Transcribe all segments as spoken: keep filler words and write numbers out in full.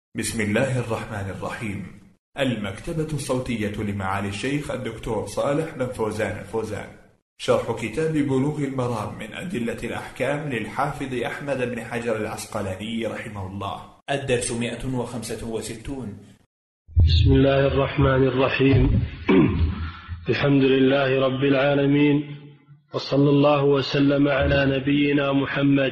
بسم الله الرحمن الرحيم. المكتبة الصوتية لمعالي الشيخ الدكتور صالح بن فوزان الفوزان، شرح كتاب بلوغ المرام من أدلة الأحكام للحافظ أحمد بن حجر العسقلاني رحمه الله. الدرس مئة وخمسة وستون. بسم الله الرحمن الرحيم. الحمد لله رب العالمين، وصلى الله وسلم على نبينا محمد.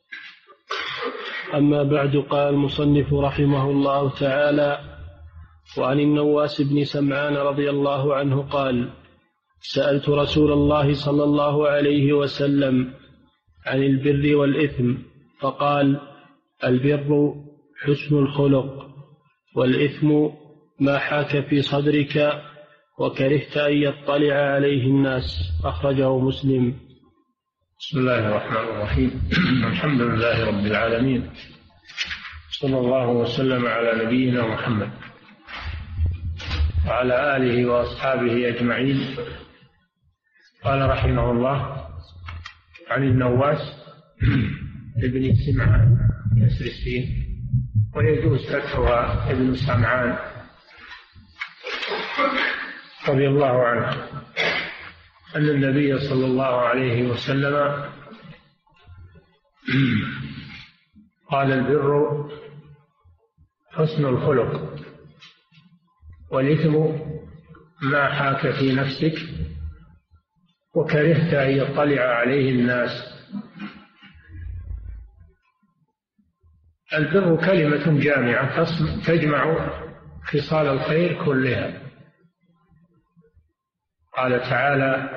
أما بعد، قال المصنف رحمه الله تعالى: وعن النواس بن سمعان رضي الله عنه قال: سألت رسول الله صلى الله عليه وسلم عن البر والإثم، فقال: البر حسن الخلق، والإثم ما حاك في صدرك وكرهت أن يطلع عليه الناس. أخرجه مسلم. بسم الله الرحمن الرحيم. الحمد لله رب العالمين، صلى الله وسلم على نبينا محمد وعلى آله وأصحابه أجمعين. قال رحمه الله: عن النواس ابن سمعان كسر السين، ويجوز فتحها ابن سمعان رضي الله عنه، أن النبي صلى الله عليه وسلم قال: البر حسن الخلق، والإثم ما حاك في نفسك وكرهت أن يطلع عليه الناس. البر كلمة جامعة تجمع خصال الخير كلها. قال تعالى: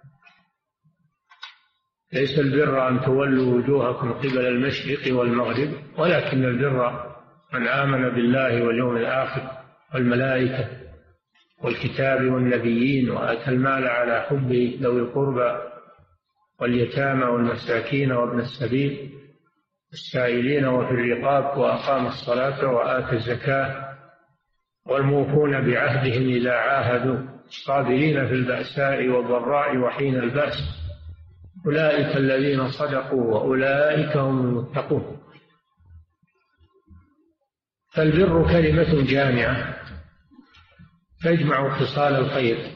ليس البر أن تولوا وجوهكم قبل المشرق والمغرب، ولكن البر من آمن بالله واليوم الآخر والملائكة والكتاب والنبيين، وآتى المال على حبه ذوي القربى واليتامى والمساكين وابن السبيل السائلين وفي الرقاب، وأقام الصلاة وآتى الزكاة، والموفون بعهدهم إذا عاهدوا، الصابرين في البأساء والضراء وحين البأس، أولئك الذين صدقوا وأولئك هم المتقون. فالبر كلمة جامعة تجمع خصال الخير،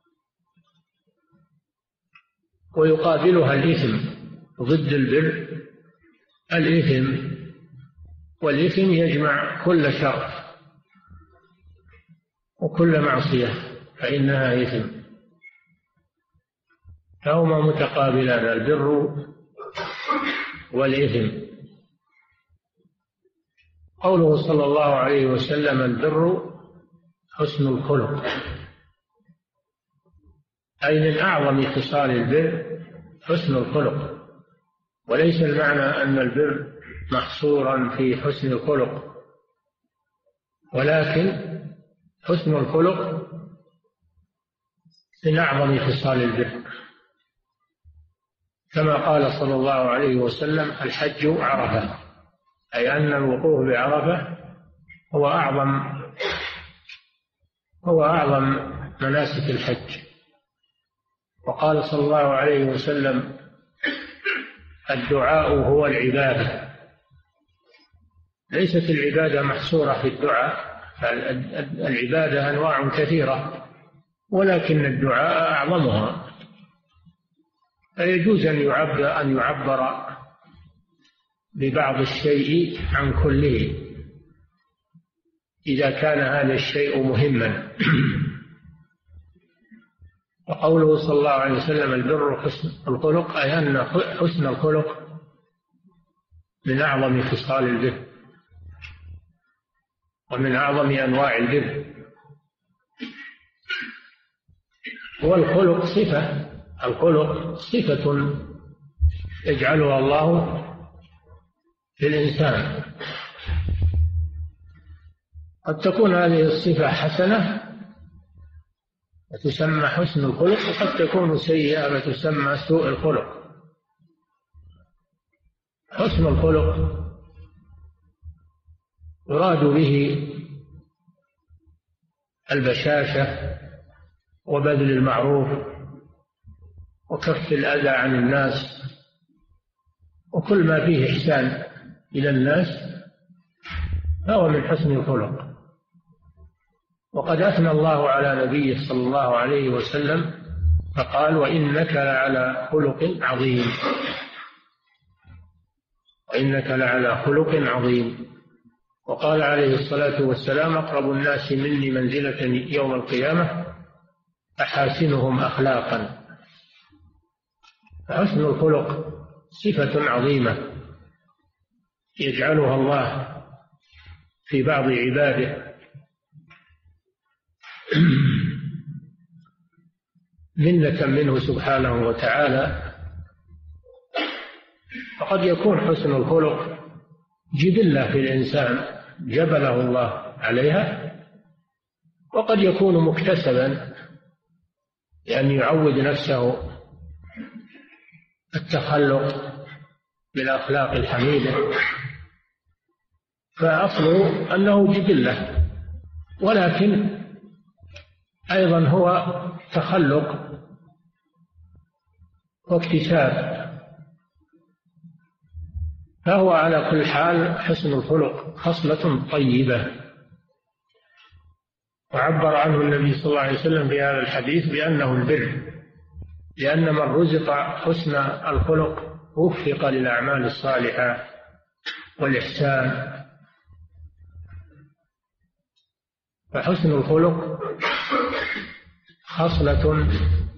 ويقابلها الإثم ضد البر الإثم، والإثم يجمع كل شر وكل معصية فإنها إثم، فهما متقابلان البر والإثم. قوله صلى الله عليه وسلم: البر حسن الخلق، أي من أعظم خصال البر حسن الخلق، وليس المعنى أن البر محصورا في حسن الخلق، ولكن حسن الخلق من أعظم خصال البر، كما قال صلى الله عليه وسلم: الحج عرفة، أي أن الوقوف بعرفة هو أعظم هو أعظم مناسك الحج. وقال صلى الله عليه وسلم: الدعاء هو العبادة. ليست العبادة محصورة في الدعاء، العبادة أنواع كثيرة، ولكن الدعاء أعظمها، فيجوز أن يعبر أن يعبر ببعض الشيء عن كله إذا كان هذا الشيء مهما. وقوله صلى الله عليه وسلم: البر حسن الخلق، أي أن حسن الخلق من أعظم خصال البر ومن أعظم أنواع البر. والخلق صفة، الخلق صفة يجعلها الله في الإنسان. قد تكون هذه الصفة حسنة وتسمى حسن الخلق، وقد تكون سيئة وتسمى سوء الخلق. حسن الخلق يراد به البشاشة وبذل المعروف وكف الأذى عن الناس، وكل ما فيه إحسان إلى الناس فهو من حسن الخلق. وقد أثنى الله على نبيه صلى الله عليه وسلم فقال: وإنك لعلى خلق عظيم، وإنك لعلى خلق عظيم. وقال عليه الصلاة والسلام: أقرب الناس مني منزلة يوم القيامة أحاسنهم أخلاقا. فحسن الخلق صفة عظيمة يجعلها الله في بعض عباده منة منه سبحانه وتعالى. فقد يكون حسن الخلق جبلة في الإنسان جبله الله عليها، وقد يكون مكتسبا لأن يعود نفسه التخلق بالأخلاق الحميدة، فأصله أنه جبلة، ولكن أيضا هو تخلق واكتساب. فهو على كل حال حسن الخلق خصلة طيبة. وعبر عنه النبي صلى الله عليه وسلم في هذا الحديث بأنه البر، لأن من رزق حسن الخلق وفق للأعمال الصالحة والإحسان. فحسن الخلق خصلة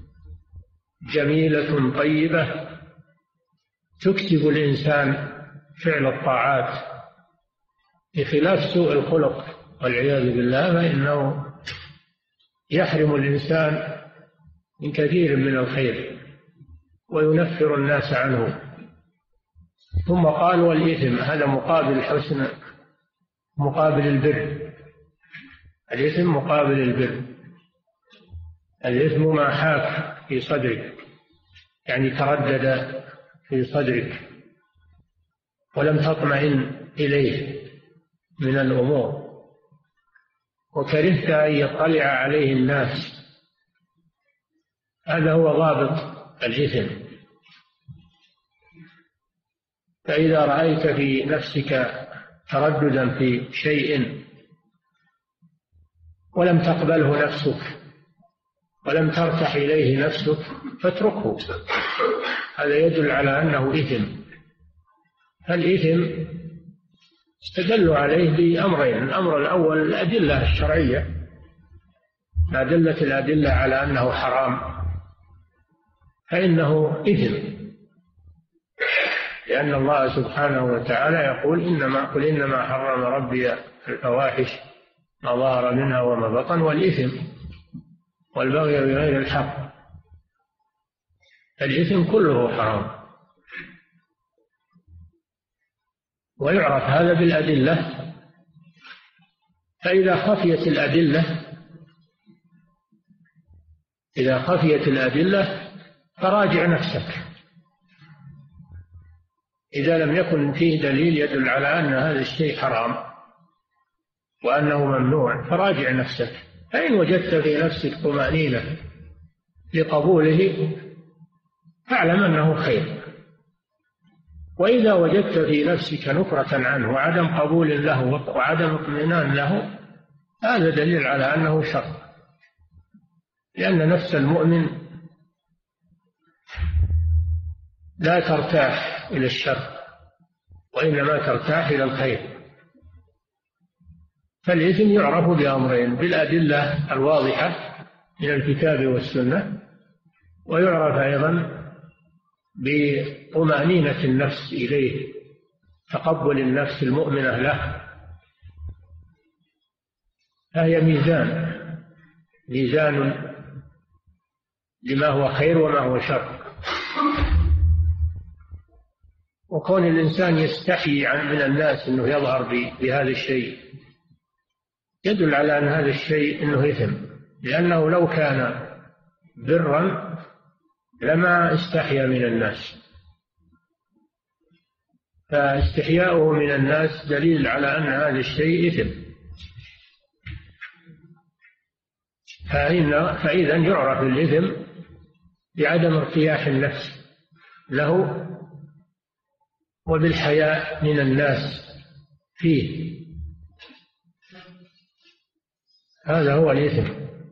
جميلة طيبة تكسب الإنسان فعل الطاعات، بخلاف سوء الخلق والعياذ بالله، فإنه يحرم الإنسان من كثير من الخير وينفر الناس عنه. ثم قال: والإثم، هذا مقابل حسن، مقابل البر. الإثم مقابل البر. الإثم ما حاك في صدرك، يعني تردد في صدرك ولم تطمئن إليه من الأمور، وكرهت أن يطلع عليه الناس. هذا هو ضابط الإثم. فإذا رأيت في نفسك ترددا في شيء ولم تقبله نفسك ولم ترتاح إليه نفسك فاتركه، هذا يدل على أنه إثم. الإثم استدلوا عليه بأمرين: الأمر الأول الأدلة الشرعية، ما دلت الأدلة على أنه حرام فإنه إثم، لأن الله سبحانه وتعالى يقول: إنما قل إنما حرم ربي الفواحش ما ظهر منها وما بطن والإثم والبغي بغير الحق. الإثم كله حرام، ويعرف هذا بالأدلة. فإذا خفيت الأدلة إذا خفيت الأدلة فراجع نفسك. إذا لم يكن فيه دليل يدل على أن هذا الشيء حرام وأنه ممنوع فراجع نفسك. فإن وجدت في نفسك طمأنينة لقبوله فاعلم أنه خير، وإذا وجدت في نفسك نفرة عنه وعدم قبول له وعدم اطمئنان له هذا دليل على أنه شر، لأن نفس المؤمن لا ترتاح إلى الشر وإنما ترتاح إلى الخير. فالإثم يعرف بأمرين: بالأدلة الواضحة من الكتاب والسنة، ويعرف أيضا بطمأنينة النفس إليه، تقبل النفس المؤمنة له. فهي ميزان ميزان لما هو خير وما هو شر. وكون الإنسان يستحي عن من الناس أنه يظهر بهذا الشيء يدل على أن هذا الشيء أنه إثم، لأنه لو كان برا لما استحيا من الناس. فاستحياؤه من الناس دليل على أن هذا الشيء إثم. فإذا يعرف الإثم بعدم ارتياح النفس له وبالحياء من الناس فيه. هذا هو الإثم.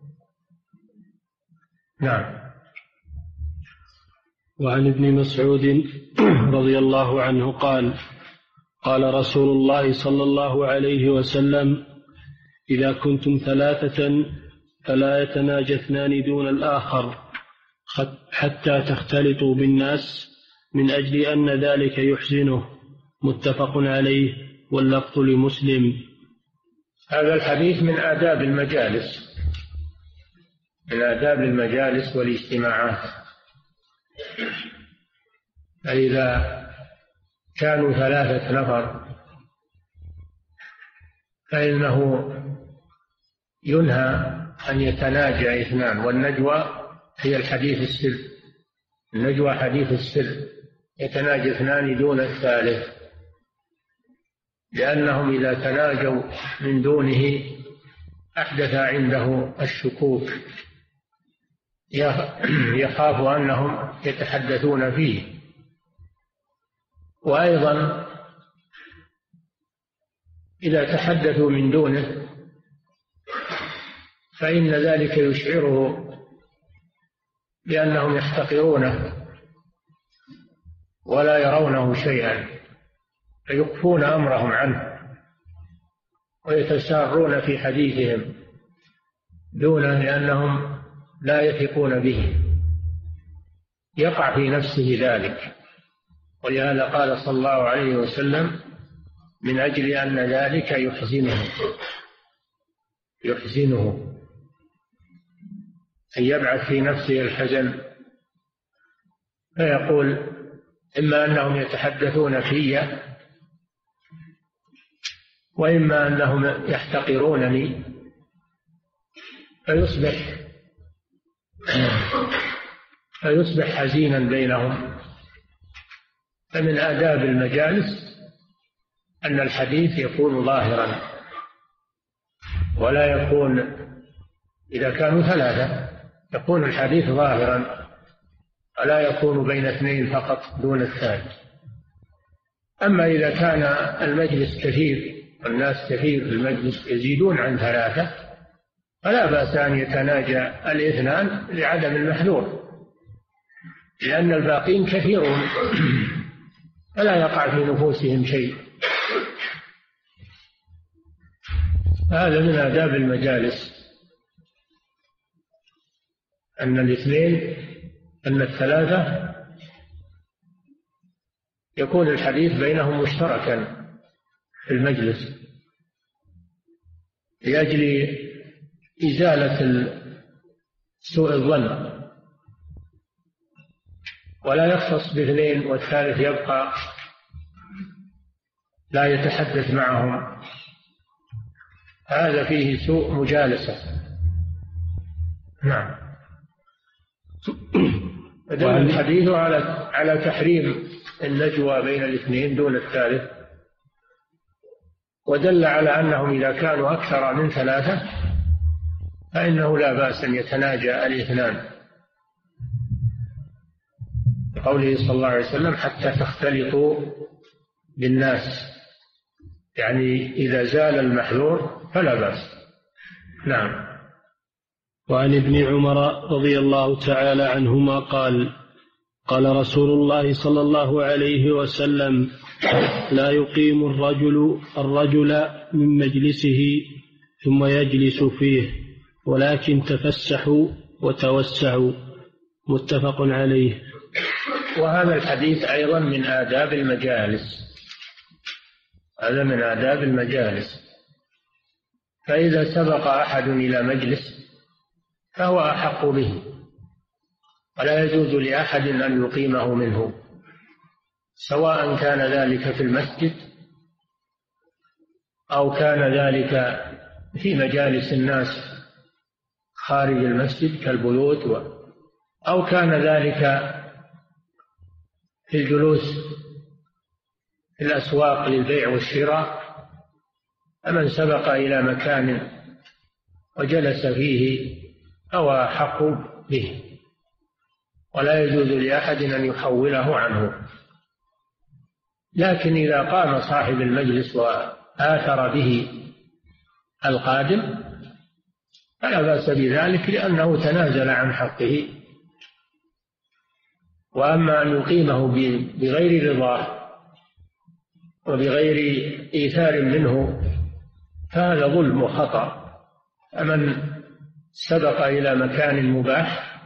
نعم. وعن ابن مسعود رضي الله عنه قال قال رسول الله صلى الله عليه وسلم: إذا كنتم ثلاثة فلا يتناجى اثنان دون الآخر حتى تختلطوا بالناس، من أجل أن ذلك يحزنه. متفق عليه، واللفظ لمسلم. هذا الحديث من آداب المجالس، من آداب المجالس والاجتماعات. فإذا كانوا ثلاثة نفر فإنه ينهى أن يتناجى اثنان، والنجوى هي الحديث السر، النجوى حديث السر، يتناجى اثنان دون الثالث، لأنهم إذا تناجوا من دونه أحدث عنده الشكوك، يخاف أنهم يتحدثون فيه. وأيضا إذا تحدثوا من دونه فإن ذلك يشعره بأنهم يحتقرونه ولا يرونه شيئا، فيخفون أمرهم عنه ويتسارون في حديثهم دونه، لأنهم لا يثقون به، يقع في نفسه ذلك. ولهذا قال صلى الله عليه وسلم: من أجل أن ذلك يحزنه يحزنه أن يبعث في نفسه الحزن، فيقول: إما أنهم يتحدثون في، وإما أنهم يحتقرونني، فيصبح فيصبح حزينا بينهم. فمن آداب المجالس أن الحديث يكون ظاهرا، ولا يكون إذا كانوا ثلاثة يكون الحديث ظاهرا، ولا يكون بين اثنين فقط دون الثالث. أما إذا كان المجلس كثير والناس كثير في المجلس يزيدون عن ثلاثة فلا بأس أن يتناجى الاثنان لعدم المحذور، لأن الباقين كثيرون فلا يقع في نفوسهم شيء. هذا من آداب المجالس، أن الاثنين أن الثلاثة يكون الحديث بينهم مشتركا في المجلس لأجل إزالة سوء الظن، ولا يختص باثنين والثالث يبقى لا يتحدث معهم، هذا فيه سوء مجالسة. نعم. فدل الحديث على على تحريم النجوى بين الاثنين دون الثالث، ودل على أنهم إذا كانوا أكثر من ثلاثة فإنه لا بأس أن يتناجى الاثنان، قوله صلى الله عليه وسلم: حتى تختلطوا بالناس، يعني إذا زال المحذور فلا بأس. نعم. وعن ابن عمر رضي الله تعالى عنهما قال: قال رسول الله صلى الله عليه وسلم: لا يقيم الرجل الرجل من مجلسه ثم يجلس فيه، ولكن تفسحوا وتوسعوا. متفق عليه. وهذا الحديث أيضا من آداب المجالس، هذا من آداب المجالس. فإذا سبق أحد إلى مجلس فهو أحق به، ولا يجوز لأحد أن يقيمه منه، سواء كان ذلك في المسجد أو كان ذلك في مجالس الناس خارج المسجد كالبيوت، أو كان ذلك في الجلوس في الأسواق للبيع والشراء. فمن سبق إلى مكان وجلس فيه فهو أحق به، ولا يجوز لأحد أن يحوله عنه. لكن إذا قام صاحب المجلس وآثر به القادم فلا بأس بذلك، لأنه تنازل عن حقه. وأما أن يقيمه بغير رضاه وبغير إيثار منه فهذا ظلم وخطأ. فمن سبق إلى مكان مباح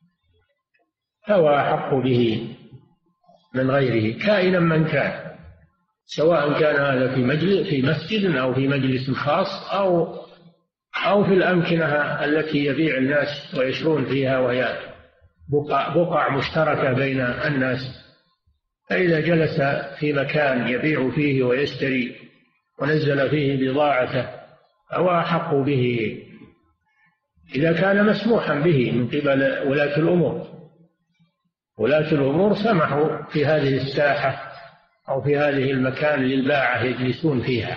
فهو أحق به من غيره كائنا من كان، سواء كان هذا في مجلس في مسجد أو في مجلس خاص أو أو في الأمكنة التي يبيع الناس ويشرون فيها، وهي بقع, بقع مشتركة بين الناس. فإذا جلس في مكان يبيع فيه ويشتري ونزل فيه بضاعته فهو أحق به إذا كان مسموحا به من قبل ولاة الأمور. ولاة الأمور سمحوا في هذه الساحة أو في هذه المكان للباعة يجلسون فيها،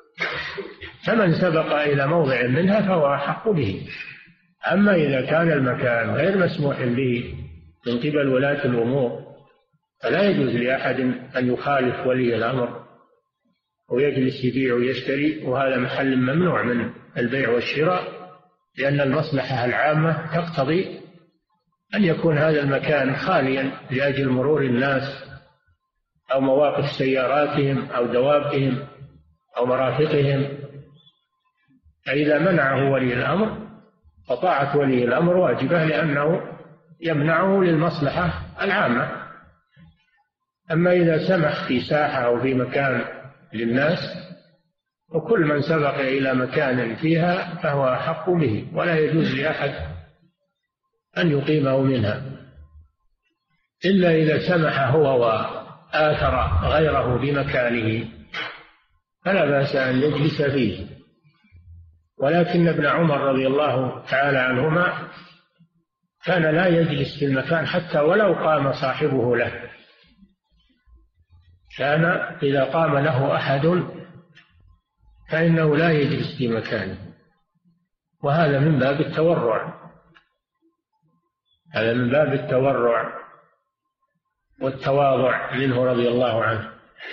فمن سبق إلى موضع منها فهو أحق به. أما إذا كان المكان غير مسموح به من قبل ولاة الأمور فلا يجوز لأحد أن يخالف ولي الأمر ويجلس يبيع ويشتري، وهذا محل ممنوع من البيع والشراء، لأن المصلحة العامة تقتضي أن يكون هذا المكان خاليا لأجل مرور الناس أو مواقف سياراتهم أو دوابهم أو مرافقهم. فإذا منعه ولي الأمر فطاعة ولي الأمر واجبة، لأنه يمنعه للمصلحة العامة. أما إذا سمح في ساحة أو في مكان للناس وكل من سبق إلى مكان فيها فهو أحق به، ولا يجوز لأحد أن يقيمه منها إلا إذا سمح هو وآثر غيره بمكانه فلا بأس أن يجلس فيه. ولكن ابن عمر رضي الله تعالى عنهما كان لا يجلس في المكان حتى ولو قام صاحبه له، كان إذا قام له أحد فإنه لا يجلس في مكانه، وهذا من باب التورع، هذا من باب التورع والتواضع منه رضي الله عنه.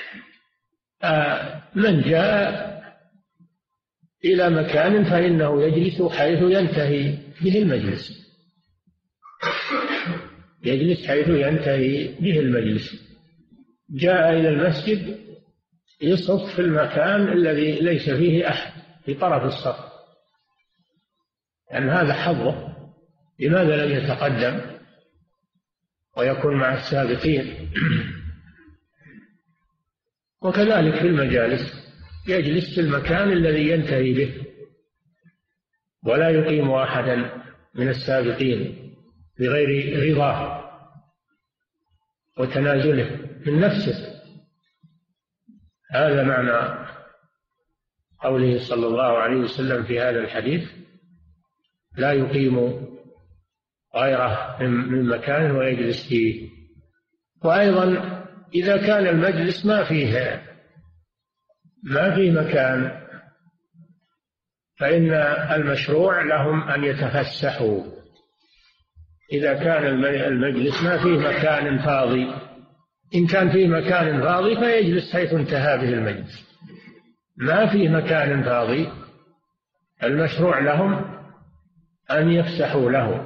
من جاء إلى مكان فإنه يجلس حيث ينتهي به المجلس، يجلس حيث ينتهي به المجلس. جاء إلى المسجد يصف في المكان الذي ليس فيه أحد في طرف الصف، لأن هذا حظه، لماذا لم يتقدم ويكون مع السابقين؟ وكذلك في المجالس يجلس في المكان الذي ينتهي به، ولا يقيم أحدا من السابقين بغير رضاه وتنازله من نفسه. هذا معنى قوله صلى الله عليه وسلم في هذا الحديث: لا يقيم غيره من مكان ويجلس فيه. وأيضا إذا كان المجلس ما فيه ما فيه مكان فإن المشروع لهم أن يتفسحوا. إذا كان المجلس ما فيه مكان فاضي، إن كان فيه مكان فاضي فيجلس حيث انتهى به المجلس. ما فيه مكان فاضي المشروع لهم أن يفسحوا له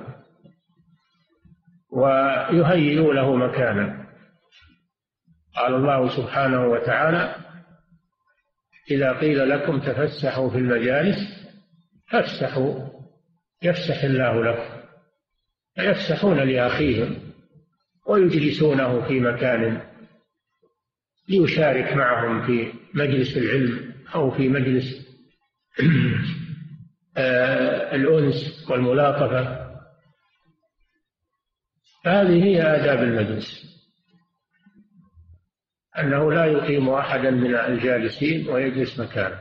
ويهيئوا له مكانا. قال الله سبحانه وتعالى: إذا قيل لكم تفسحوا في المجالس فافسحوا يفسح الله لكم. فيفسحون لأخيهم ويجلسونه في مكان ليشارك معهم في مجلس العلم أو في مجلس الأنس والملاطفة. فهذه هي آداب المجلس، أنه لا يقيم أحدا من الجالسين ويجلس مكانه،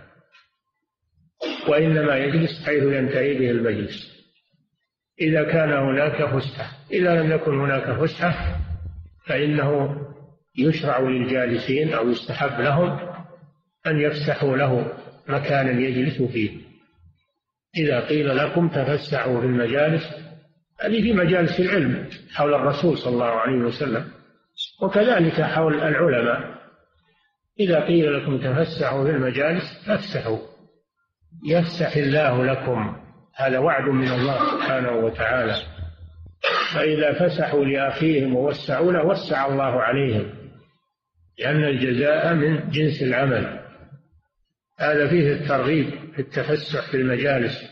وإنما يجلس حيث ينتهي به المجلس إذا كان هناك فسحة. إذا لم يكن هناك فسحة فإنه يشرع للجالسين أو يستحب لهم أن يفسحوا له مكانا يجلس فيه. إذا قيل لكم تفسحوا في المجالس، هذه في مجالس العلم حول الرسول صلى الله عليه وسلم، وكذلك حول العلماء. إذا قيل لكم تفسحوا في المجالس فافسحوا يفسح الله لكم، هذا وعد من الله سبحانه وتعالى. فإذا فسحوا لأخيهم ووسعوا له وسع الله عليهم، لأن الجزاء من جنس العمل. هذا فيه الترغيب في التفسح في المجالس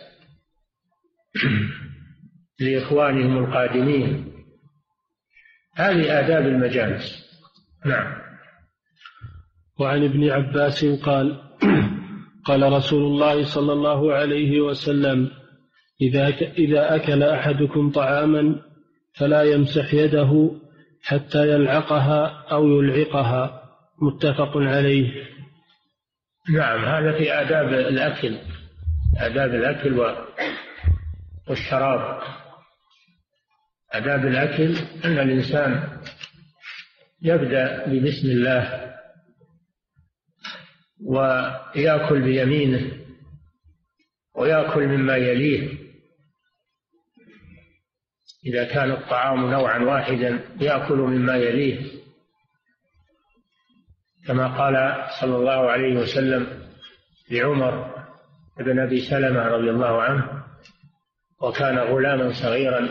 لإخوانهم القادمين. هذه آداب المجالس. نعم. وعن ابن عباس قال قال رسول الله صلى الله عليه وسلم: إذا إذا أكل أحدكم طعاما فلا يمسح يده حتى يلعقها أو يلعقها. متفق عليه. نعم، هذا في آداب الأكل، آداب الأكل والشراب. آداب الأكل أن الإنسان يبدأ ببسم الله ويأكل بيمينه ويأكل مما يليه. إذا كان الطعام نوعا واحدا يأكل مما يليه، كما قال صلى الله عليه وسلم لعمر بن أبي سلمة رضي الله عنه، وكان غلاما صغيرا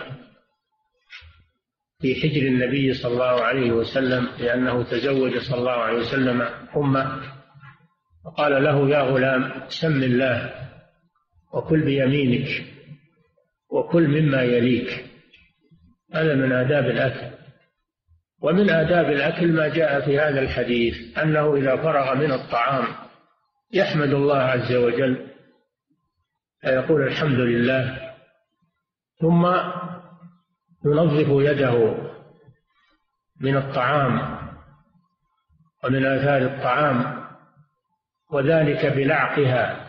في حجر النبي صلى الله عليه وسلم، لأنه تزوج صلى الله عليه وسلم أمه، فقال له: يا غلام سم الله وكل بيمينك وكل مما يليك. هذا من آداب الأكل. ومن آداب الأكل ما جاء في هذا الحديث، أنه إذا فرغ من الطعام يحمد الله عز وجل فيقول الحمد لله، ثم ينظف يده من الطعام ومن آثار الطعام، وذلك بلعقها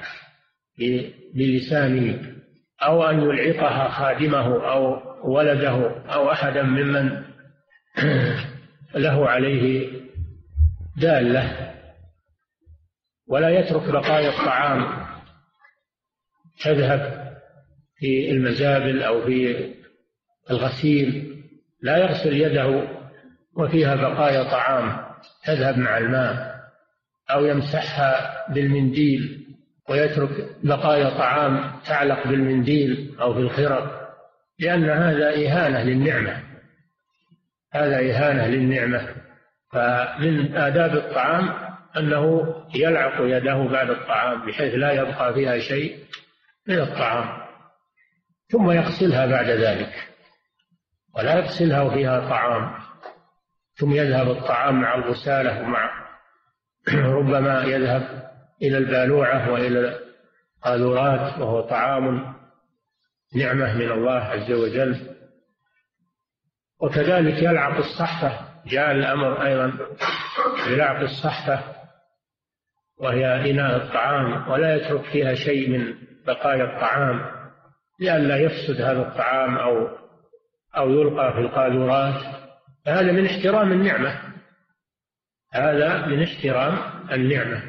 بلسانه، أو أن يلعقها خادمه أو ولده أو أحدا ممن له عليه دالة. ولا يترك بقايا الطعام تذهب في المزابل أو في الغسيل، لا يغسل يده وفيها بقايا طعام تذهب مع الماء، أو يمسحها بالمنديل ويترك بقايا طعام تعلق بالمنديل أو في الخرق، لأن هذا إهانة للنعمة، هذا إهانة للنعمة. فمن آداب الطعام أنه يلعق يده بعد الطعام بحيث لا يبقى فيها شيء من الطعام، ثم يغسلها بعد ذلك، ولا يغسلها وفيها طعام ثم يذهب الطعام مع الغسالة ومع ربما يذهب إلى البالوعة وإلى القاذورات، وهو طعام نعمة من الله عز وجل. وكذلك يلعق الصحفة، جاء الأمر أيضا بلعق الصحفة وهي إناء الطعام، ولا يترك فيها شيء من بقايا الطعام لئلا يفسد هذا الطعام أو أو يلقى في القاذورات. فهذا من احترام النعمة، هذا من احترام النعمة،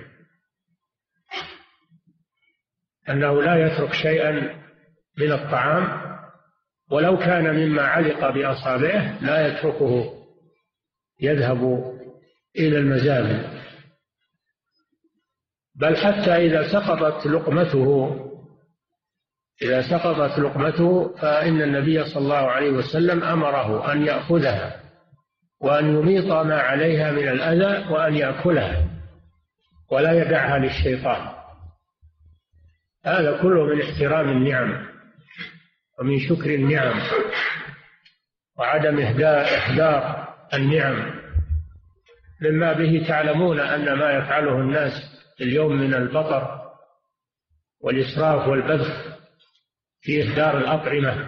أنه لا يترك شيئا من الطعام ولو كان مما علق بأصابعه، لا يتركه يذهب إلى المزابل. بل حتى إذا سقطت لقمته إذا سقطت لقمته فإن النبي صلى الله عليه وسلم أمره أن يأخذها وأن يميط ما عليها من الأذى وأن يأكلها ولا يدعها للشيطان. هذا كله من احترام النعم ومن شكر النعم وعدم إهدار النعم، مما به تعلمون أن ما يفعله الناس اليوم من البطر والإسراف والبذخ في إهدار الأطعمة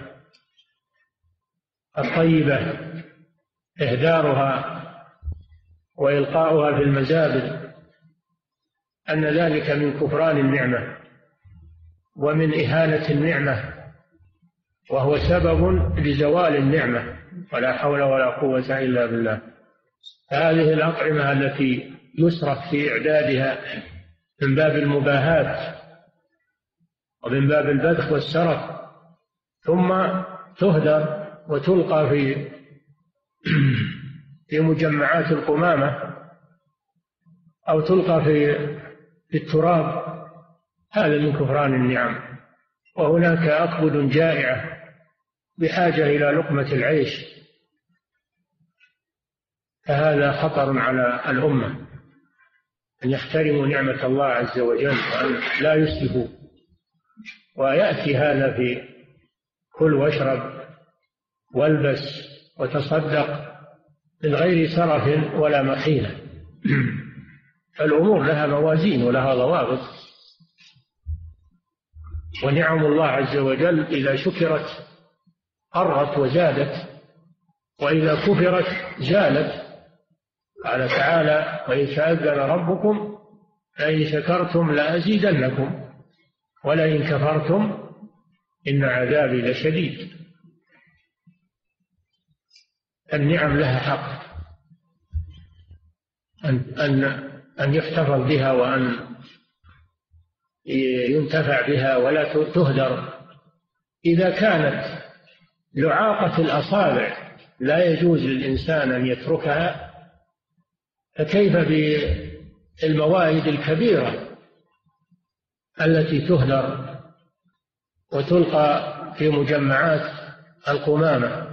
الطيبة، إهدارها وإلقاؤها في المزابل، أن ذلك من كفران النعمة ومن إهانة النعمة، وهو سبب لزوال النعمة، ولا حول ولا قوة إلا بالله. هذه الأطعمة التي يسرف في إعدادها من باب المباهات ومن باب البذخ والسرف، ثم تهدر وتلقى في في مجمعات القمامة أو تلقى في في التراب، هذا من كفران النعم. وهناك أكبد جائعة بحاجة إلى لقمة العيش، فهذا خطر على الأمة أن يحترموا نعمة الله عز وجل وأن لا يسلفوا. ويأتي هذا في كل واشرب والبس وتصدق من غير سرف ولا مخيلة. فالأمور لها موازين ولها ضوابط، ونعم الله عز وجل إذا شكرت قرت وزادت، وإذا كفرت زالت. قال تعالى: وإن تأذن ربكم لئن شكرتم لأزيدنكم ولئن كفرتم إن عذابي لشديد. النعم لها حق أن أن أن يحتفظ بها وأن ينتفع بها ولا تهدر. إذا كانت لعاقة الأصابع لا يجوز للإنسان أن يتركها، فكيف بالموائد الكبيرة التي تهدر وتلقى في مجمعات القمامة؟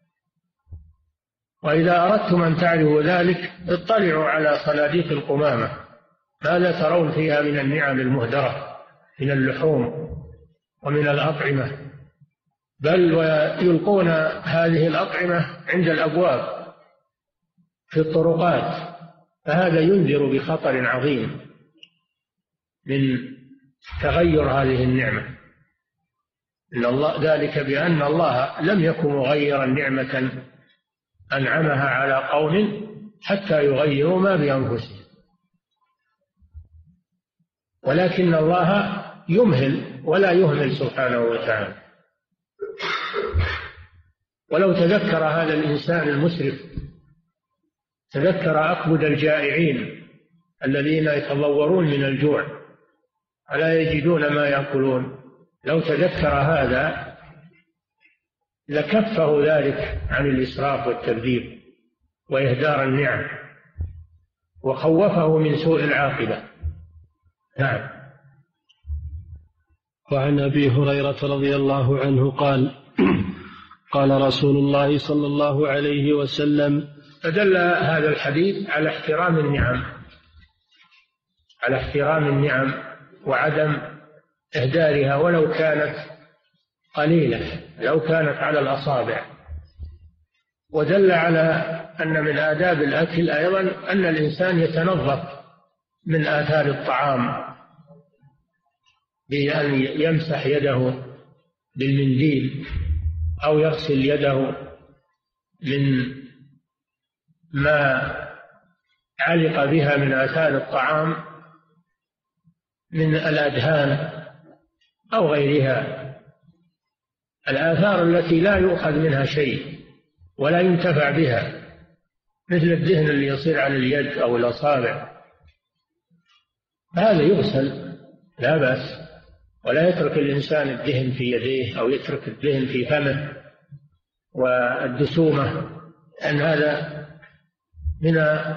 وإذا أردتم أن تعرفوا ذلك اطلعوا على صناديق القمامة، ماذا ترون فيها من النعم المهدرة من اللحوم ومن الأطعمة، بل ويلقون هذه الأطعمة عند الأبواب في الطرقات. فهذا ينذر بخطر عظيم من تغير هذه النعمة. إن الله ذلك بأن الله لم يكن مغيرا نعمة أنعمها على قوم حتى يغيروا ما بأنفسهم، ولكن الله يمهل ولا يهمل سبحانه وتعالى. ولو تذكر هذا الإنسان المسرف، تذكر أكبد الجائعين الذين يتضورون من الجوع ولا يجدون ما يأكلون، لو تذكر هذا لكفه ذلك عن الإسراف والتبذير وإهدار النعم، وخوفه من سوء العاقبة. نعم. وعن أبي هريرة رضي الله عنه قال: قال رسول الله صلى الله عليه وسلم. فدل هذا الحديث على احترام النعم، على احترام النعم وعدم إهدارها ولو كانت قليلة، لو كانت على الأصابع. ودل على أن من آداب الأكل أيضا أن الإنسان يتنظف من آثار الطعام بأن يمسح يده بالمنديل أو يغسل يده من ما علق بها من آثار الطعام من الأدهان أو غيرها، الآثار التي لا يؤخذ منها شيء ولا ينتفع بها، مثل الدهن اللي يصير على اليد أو الأصابع، هذا يغسل لا بأس، ولا يترك الإنسان الدهن في يديه أو يترك الدهن في فمه والدسومة، لأن هذا من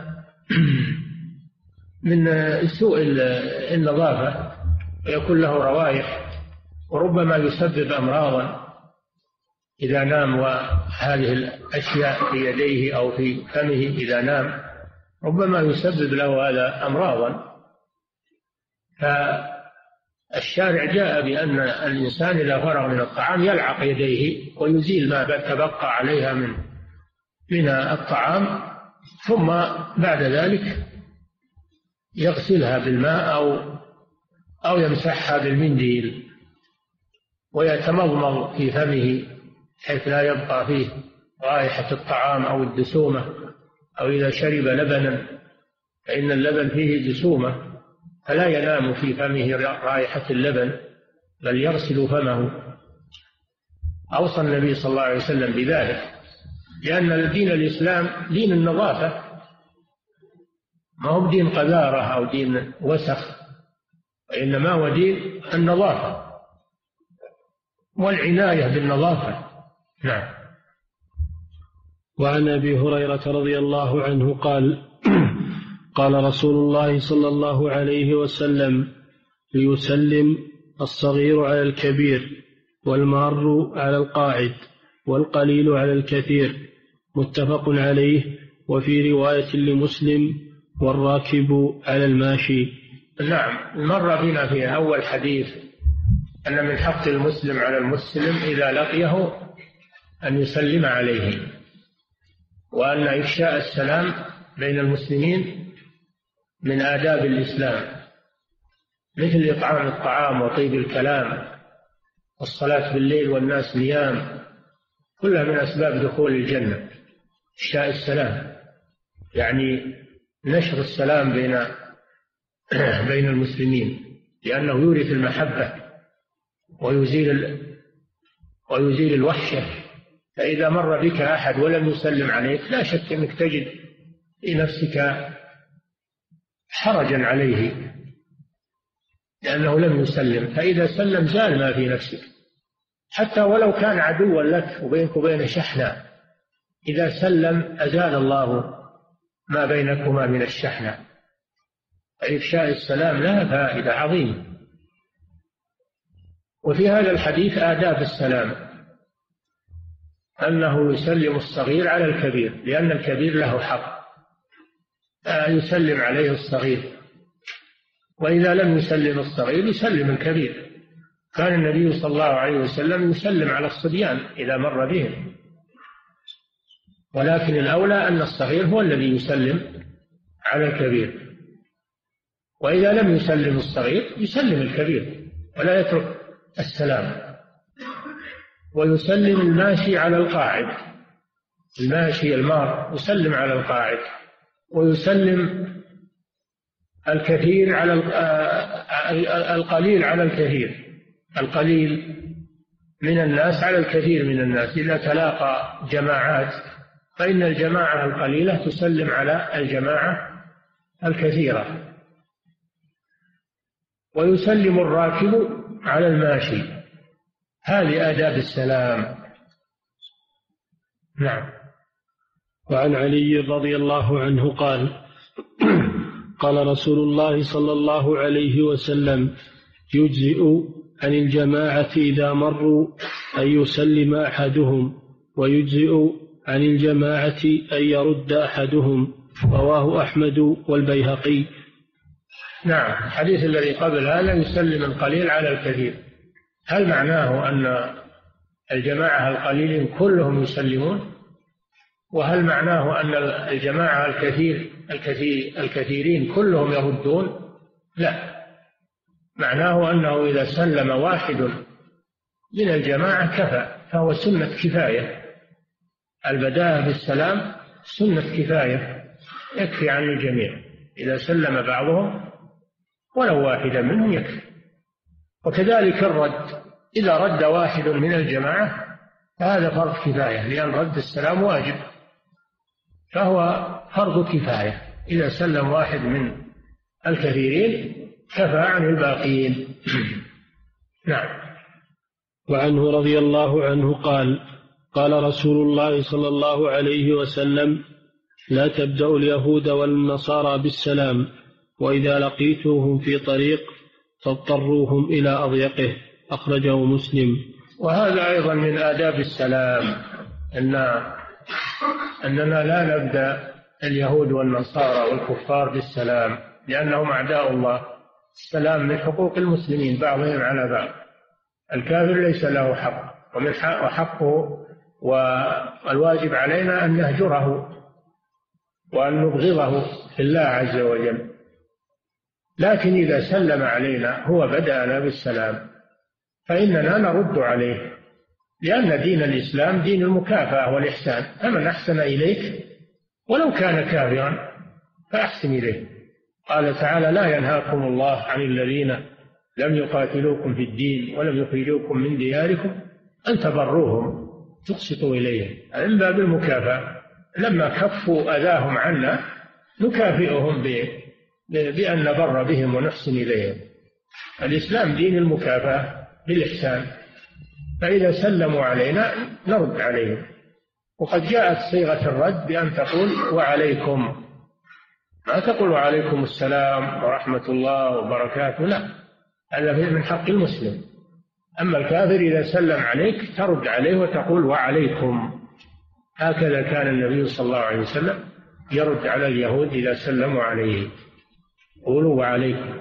من سوء النظافة، ويكون له روائح وربما يسبب أمراضا إذا نام، وهذه الأشياء في يديه أو في فمه إذا نام ربما يسبب له هذا أمراضا. فالشارع جاء بأن الإنسان إذا فرغ من الطعام يلعق يديه ويزيل ما تبقى عليها من من الطعام، ثم بعد ذلك يغسلها بالماء أو أو يمسحها بالمنديل ويتمضمض في فمه حيث لا يبقى فيه رائحة الطعام أو الدسومة، أو إذا شرب لبنا فإن اللبن فيه دسومة فلا ينام في فمه رائحة اللبن بل يغسل فمه. أوصى النبي صلى الله عليه وسلم بذلك، لأن دين الإسلام دين النظافة، ما هو دين قذارة أو دين وسخ، وإنما هو دين النظافة والعناية بالنظافة. نعم. وعن أبي هريرة رضي الله عنه قال: قال رسول الله صلى الله عليه وسلم: ليسلم الصغير على الكبير، والمار على القاعد، والقليل على الكثير. متفق عليه. وفي رواية لمسلم: والراكب على الماشي. نعم، مر بنا في أول حديث أن من حق المسلم على المسلم إذا لقيه أن يسلم عليه، وأن إفشاء السلام بين المسلمين من آداب الإسلام، مثل إطعام الطعام وطيب الكلام والصلاة بالليل والناس نيام، كلها من أسباب دخول الجنة. إفشاء السلام يعني نشر السلام بين بين المسلمين، لأنه يورث المحبة ويزيل ويزيل الوحشة. فإذا مر بك أحد ولم يسلم عليك لا شك أنك تجد في نفسك حرجا عليه لأنه لم يسلم، فإذا سلم زال ما في نفسك، حتى ولو كان عدوا لك وبينك وبين شحنة، إذا سلم أزال الله ما بينكما من الشحنة. إفشاء السلام لها فائدة عظيمة. وفي هذا الحديث آداب السلام، أنه يسلم الصغير على الكبير، لأن الكبير له حق يسلم عليه الصغير، وإذا لم يسلم الصغير يسلم الكبير. كان النبي صلى الله عليه وسلم يسلم على الصبيان إذا مر بهم، ولكن الأولى أن الصغير هو الذي يسلم على الكبير، وإذا لم يسلم الصغير يسلم الكبير ولا يترك السلام. ويسلم الماشي على القاعد، الماشي المار يسلم على القاعد، ويسلم الكثير على القليل على الكثير، القليل من الناس على الكثير من الناس. إذا تلاقى جماعات فإن الجماعة القليلة تسلم على الجماعة الكثيرة. ويسلم الراكب على الماشي. هذه آداب السلام. نعم. وعن علي رضي الله عنه قال: قال رسول الله صلى الله عليه وسلم: يجزئ عن الجماعة إذا مروا أن يسلم أحدهم، ويجزئ عن الجماعة أن يرد أحدهم. رواه أحمد والبيهقي. نعم. الحديث الذي قبل هذا يسلم القليل على الكثير، هل معناه أن الجماعة القليلين كلهم يسلمون؟ وهل معناه أن الجماعة الكثير الكثير الكثيرين كلهم يردون؟ لا، معناه أنه إذا سلم واحد من الجماعة كفى، فهو سنة كفاية. البداءة بالسلام سنة كفاية يكفي عن الجميع، إذا سلم بعضهم ولو واحدا منهم يكفي. وكذلك الرد، إذا رد واحد من الجماعة فهذا فرض كفاية، لأن رد السلام واجب، فهو فرض كفاية. إذا سلم واحد من الكثيرين كفى عن الباقين. نعم. وعنه رضي الله عنه قال: قال رسول الله صلى الله عليه وسلم: لا تبدأوا اليهود والنصارى بالسلام، وإذا لقيتوهم في طريق فاضطروهم إلى أضيقه. أخرجه مسلم. وهذا أيضا من آداب السلام، أن أننا لا نبدأ اليهود والنصارى والكفار بالسلام، لأنهم أعداء الله. السلام من حقوق المسلمين بعضهم على بعض. الكافر ليس له حق، ومن حقه والواجب علينا أن نهجره وأن نبغضه في الله عز وجل. لكن إذا سلم علينا هو بدأنا بالسلام فإننا نرد عليه، لأن دين الإسلام دين المكافأة والإحسان. فمن أحسن إليك ولو كان كافرا فأحسن إليه. قال تعالى: لا ينهاكم الله عن الذين لم يقاتلوكم في الدين ولم يخرجوكم من دياركم أن تبروهم تقسطوا إليهم. من باب المكافأة، لما كفوا أذاهم عنا نكافئهم بأن نبر بهم ونحسن إليهم. الإسلام دين المكافأة بالإحسان، فإذا سلموا علينا نرد عليهم. وقد جاءت صيغة الرد بأن تقول: وعليكم، ما تقول وعليكم السلام ورحمة الله وبركاته، لا، هذا من حق المسلم. أما الكافر إذا سلم عليك ترد عليه وتقول وعليكم. هكذا كان النبي صلى الله عليه وسلم يرد على اليهود إذا سلموا عليه، قولوا وعليكم.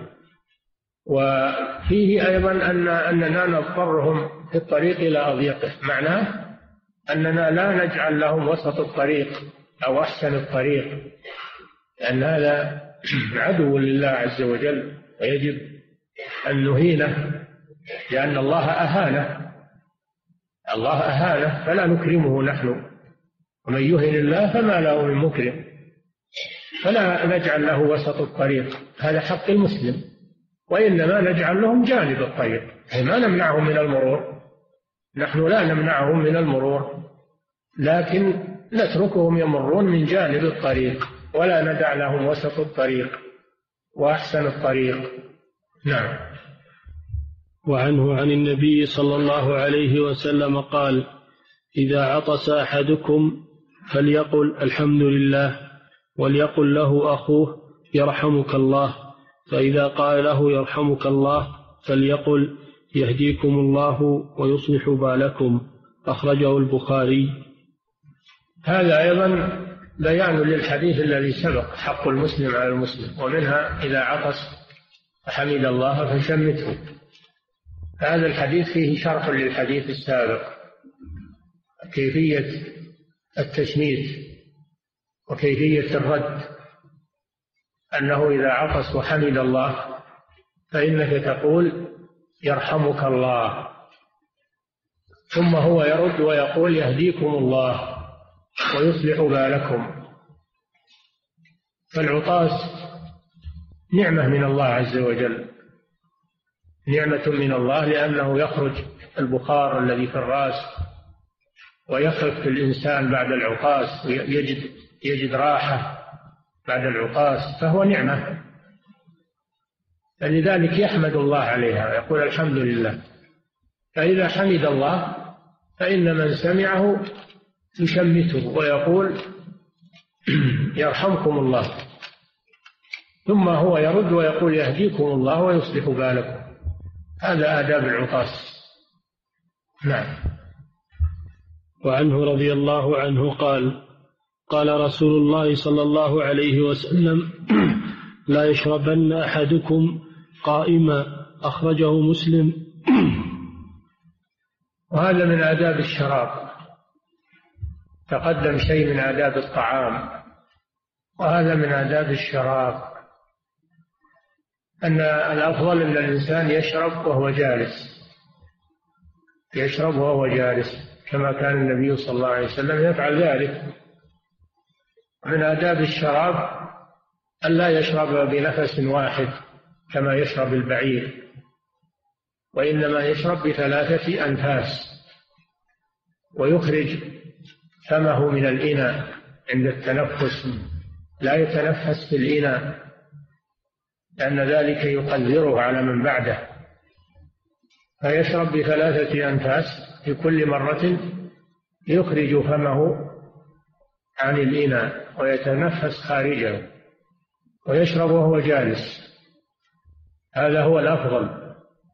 وفيه أيضا أن أننا نضطرهم في الطريق إلى أضيقه، معناه أننا لا نجعل لهم وسط الطريق أو أحسن الطريق، لأن هذا عدو لله عز وجل ويجب أن نهينه، لأن الله أهانه الله أهانه فلا نكرمه نحن، ومن يهن الله فما له من مكرم، فلا نجعل له وسط الطريق، هذا حق المسلم. وإنما نجعل لهم جانب الطريق، أي ما نمنعهم من المرور، نحن لا نمنعهم من المرور، لكن نتركهم يمرون من جانب الطريق، ولا ندع لهم وسط الطريق وأحسن الطريق. نعم. وعنه عن النبي صلى الله عليه وسلم قال: إذا عطس أحدكم فليقل الحمد لله، وليقل له أخوه يرحمك الله، فإذا قال له يرحمك الله فليقل يهديكم الله ويصلح بالكم. أخرجه البخاري. هذا أيضا بيان للحديث الذي سبق، حق المسلم على المسلم، ومنها إذا عطس فحمد الله فشمته. هذا الحديث فيه شرح للحديث السابق، كيفية التشميت وكيفية الرد، أنه إذا عطس وحمد الله فإنك تقول يرحمك الله، ثم هو يرد ويقول يهديكم الله ويصلح بالكم. فالعطاس نعمة من الله عز وجل، نعمة من الله، لأنه يخرج البخار الذي في الرأس ويخف الإنسان بعد العطاس ويجد يجد راحة بعد العطاس، فهو نعمة، فلذلك يحمد الله عليها، يقول الحمد لله. فإذا حمد الله فإن من سمعه يشمته ويقول يرحمكم الله، ثم هو يرد ويقول يهديكم الله ويصلح بالكم. هذا آداب العطاس. نعم. وعنه رضي الله عنه قال: قال رسول الله صلى الله عليه وسلم: لا يشربن أحدكم قائما. أخرجه مسلم. وهذا من آداب الشراب، تقدم شيء من آداب الطعام، وهذا من آداب الشراب، أن الأفضل أن الإنسان يشرب وهو جالس، يشرب وهو جالس، كما كان النبي صلى الله عليه وسلم يفعل ذلك. من آداب الشراب أن لا يشرب بنفس واحد كما يشرب البعير، وإنما يشرب بثلاثة أنفاس، ويخرج فمه من الإناء عند التنفس، لا يتنفس في الإناء، لأن ذلك يقدره على من بعده، فيشرب بثلاثة أنفاس في كل مرة، يخرج فمه عن الإناء ويتنفس خارجه، ويشرب وهو جالس، هذا هو الأفضل.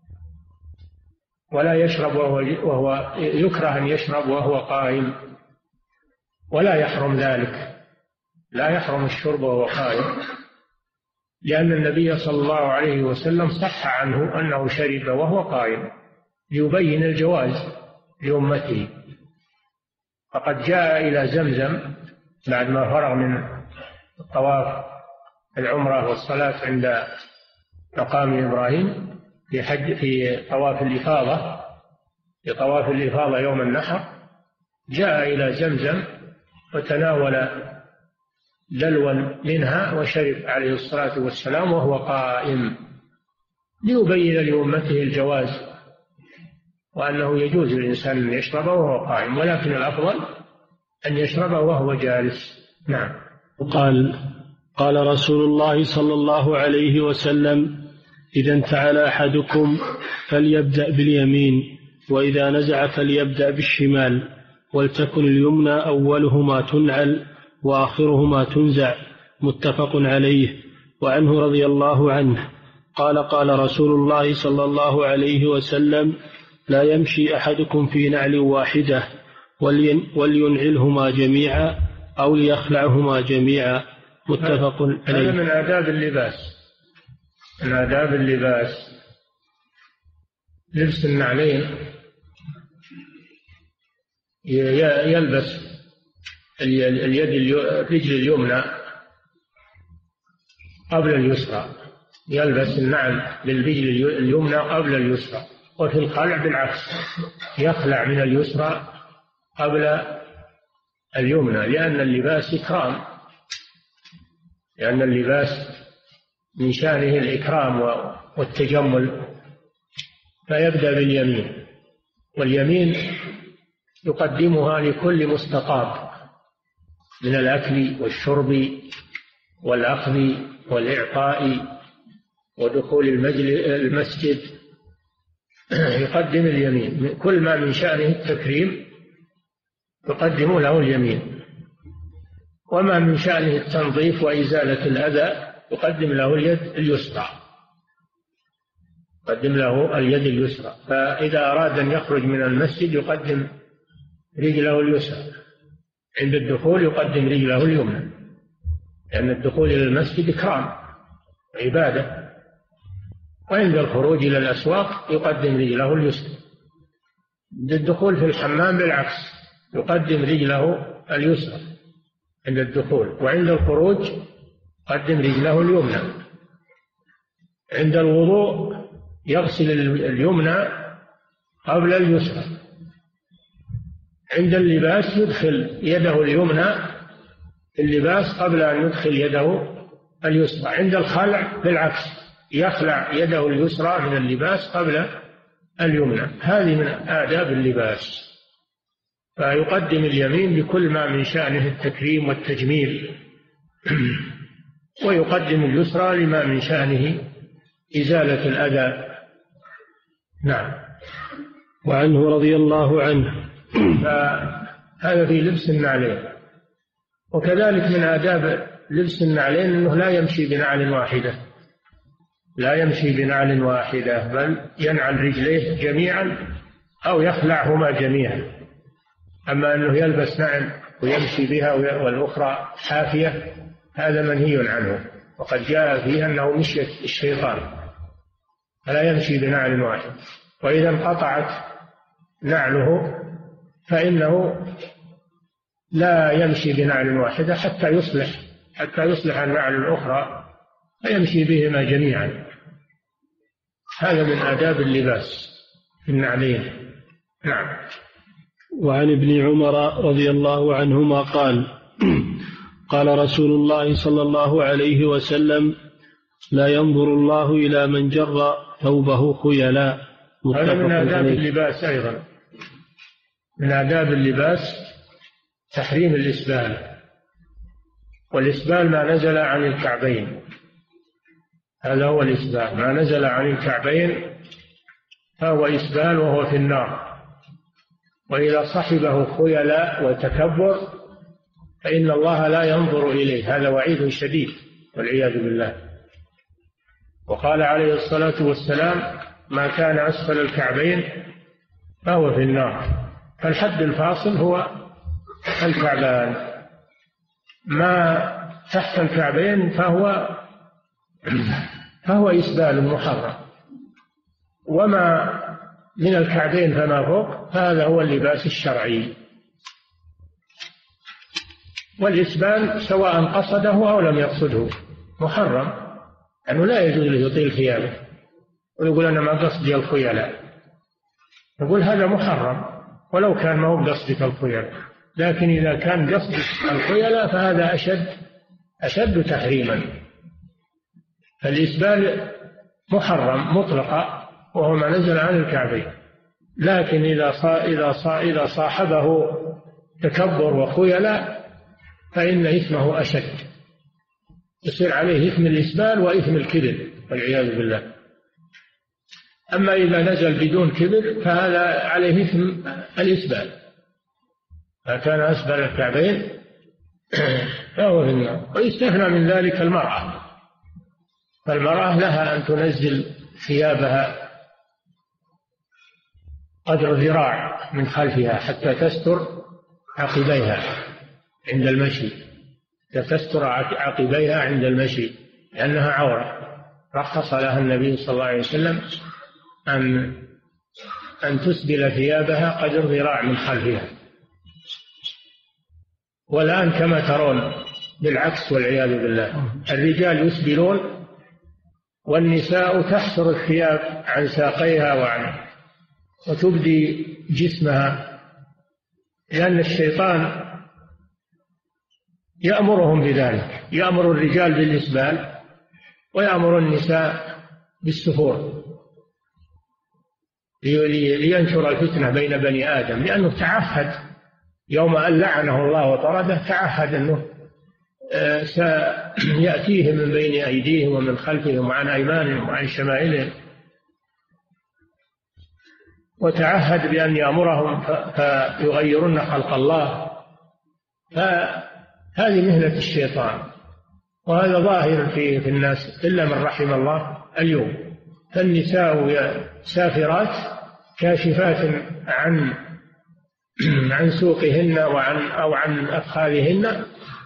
ولا يشرب وهو, وهو يكره أن يشرب وهو قائم، ولا يحرم ذلك، لا يحرم الشرب وهو قائم، لأن النبي صلى الله عليه وسلم صح عنه أنه شرب وهو قائم ليبين الجواز لأمته. فقد جاء إلى زمزم بعد ما فرغ من الطواف العمرة والصلاة عند مقام إبراهيم في حج في طواف الإفاضة في طواف الإفاضة يوم النحر، جاء إلى زمزم وتناول دلوا منها وشرب عليه الصلاة والسلام وهو قائم، ليبين لأمته الجواز وأنه يجوز للإنسان أن يشرب وهو قائم، ولكن الأفضل أن يشرب وهو جالس. نعم. قال قال رسول الله صلى الله عليه وسلم: إذا انتعل أحدكم فليبدأ باليمين، وإذا نزع فليبدأ بالشمال، ولتكن اليمنى أولهما تنعل وآخرهما تنزع. متفق عليه. وعنه رضي الله عنه قال قال رسول الله صلى الله عليه وسلم لا يمشي أحدكم في نعل واحدة ولينعلهما جميعا أو ليخلعهما جميعا. متفق عليه. هذا من آداب اللباس، من آداب اللباس لبس النعلين. يلبس اليد الرجل اليمنى قبل اليسرى، يلبس النعل للرجل اليمنى قبل اليسرى. وفي الخلع بالعكس، يخلع من اليسرى قبل اليمنى، لأن اللباس إكرام، لأن اللباس من شأنه الإكرام والتجمل، فيبدأ باليمين، واليمين يقدمها لكل مستطاب من الأكل والشرب والأخذ والإعطاء ودخول المسجد، يقدم اليمين. كل ما من شأنه التكريم يقدم له اليمين، وما من شأنه التنظيف وإزالة الأذى يقدم له اليد اليسرى، يقدم له اليد اليسرى. فإذا أراد أن يخرج من المسجد يقدم رجله اليسرى، عند الدخول يقدم رجله اليمنى، لأن الدخول إلى المسجد إكرام عبادة. وعند الخروج إلى الأسواق يقدم رجله اليسرى. عند الدخول في الحمام بالعكس، يقدم رجله اليسرى عند الدخول، وعند الخروج يقدم رجله اليمنى. عند الوضوء يغسل اليمنى قبل اليسرى. عند اللباس يدخل يده اليمنى في اللباس قبل أن يدخل يده اليسرى. عند الخلع بالعكس، يخلع يده اليسرى من اللباس قبل اليمنى. هذه من آداب اللباس. فيقدم اليمين بكل ما من شأنه التكريم والتجميل، ويقدم اليسرى لما من شأنه إزالة الأذى. نعم. وعنه رضي الله عنه. فهذا في لبس النعلين. وكذلك من آداب لبس النعلين أنه لا يمشي بنعل واحدة، لا يمشي بنعل واحدة، بل ينعل رجليه جميعا أو يخلعهما جميعا. أما أنه يلبس نعل ويمشي بها والأخرى حافية، هذا منهي عنه، وقد جاء فيه أنه مشية الشيطان، فلا يمشي بنعل واحد. وإذا انقطعت نعله فإنه لا يمشي بنعل واحدة حتى يصلح حتى يصلح النعل الأخرى فيمشي بهما جميعا. هذا من آداب اللباس في النعلين. نعم. وعن ابن عمر رضي الله عنهما قال قال رسول الله صلى الله عليه وسلم لا ينظر الله إلى من جر ثوبه خيلا. هذا من آداب اللباس أيضا، من آداب اللباس تحريم الإسبال. والإسبال ما نزل عن الكعبين، هذا هو الإسبال. ما نزل عن الكعبين فهو إسبال وهو في النار. وإذا صحبه خيلاء وتكبر فإن الله لا ينظر إليه. هذا وعيد شديد والعياذ بالله. وقال عليه الصلاة والسلام ما كان أسفل الكعبين فهو في النار. فالحد الفاصل هو الكعبان. ما تحت الكعبين فهو فهو إسبال محرم، وما من الكعبين فما فوق هذا هو اللباس الشرعي. والإسبال سواء قصده أو لم يقصده محرم، لأنه لا يجوز له يطيل ثيابه ويقول أنا ما قصدي الخيلاء، يقول هذا محرم ولو كان ما هو قصدك الخيلاء. لكن إذا كان قصدك الخيلاء فهذا أشد أشد تحريما. فالإسبال محرم مطلقا وهو ما نزل عن الكعبين. لكن إذا صا إذا صا إذا صاحبه تكبر وخيلاء فإن إثمه أشد، يصير عليه إثم الإسبال وإثم الكبر والعياذ بالله. أما إذا نزل بدون كبر فهذا عليه إثم الإسبال. ما كان أسفل الكعبين فهو في النار. ويستثنى من ذلك المرأة، فالمرأة لها أن تنزل ثيابها قدر ذراع من خلفها حتى تستر عقبيها عند المشي، تستر عقبيها عند المشي لأنها عورة. رخص لها النبي صلى الله عليه وسلم أن أن تسبل ثيابها قدر ذراع من خلفها. والآن كما ترون بالعكس والعياذ بالله، الرجال يسبلون والنساء تحصر الثياب عن ساقيها وعن وتبدي جسمها، لأن الشيطان يأمرهم بذلك، يأمر الرجال بالإسبال ويأمر النساء بالسفور لينشر الفتنة بين بني آدم، لأنه تعهد يوم أن لعنه الله وطرده، تعهد أنه سيأتيهم من بين أيديهم ومن خلفهم وعن أيمانهم وعن شمائلهم، وتعهد بأن يأمرهم فيغيرن خلق الله. فهذه مهنة الشيطان، وهذا ظاهر في في الناس إلا من رحم الله اليوم. فالنساء سافرات كاشفات عن عن سوقهن وعن أو عن أفخاذهن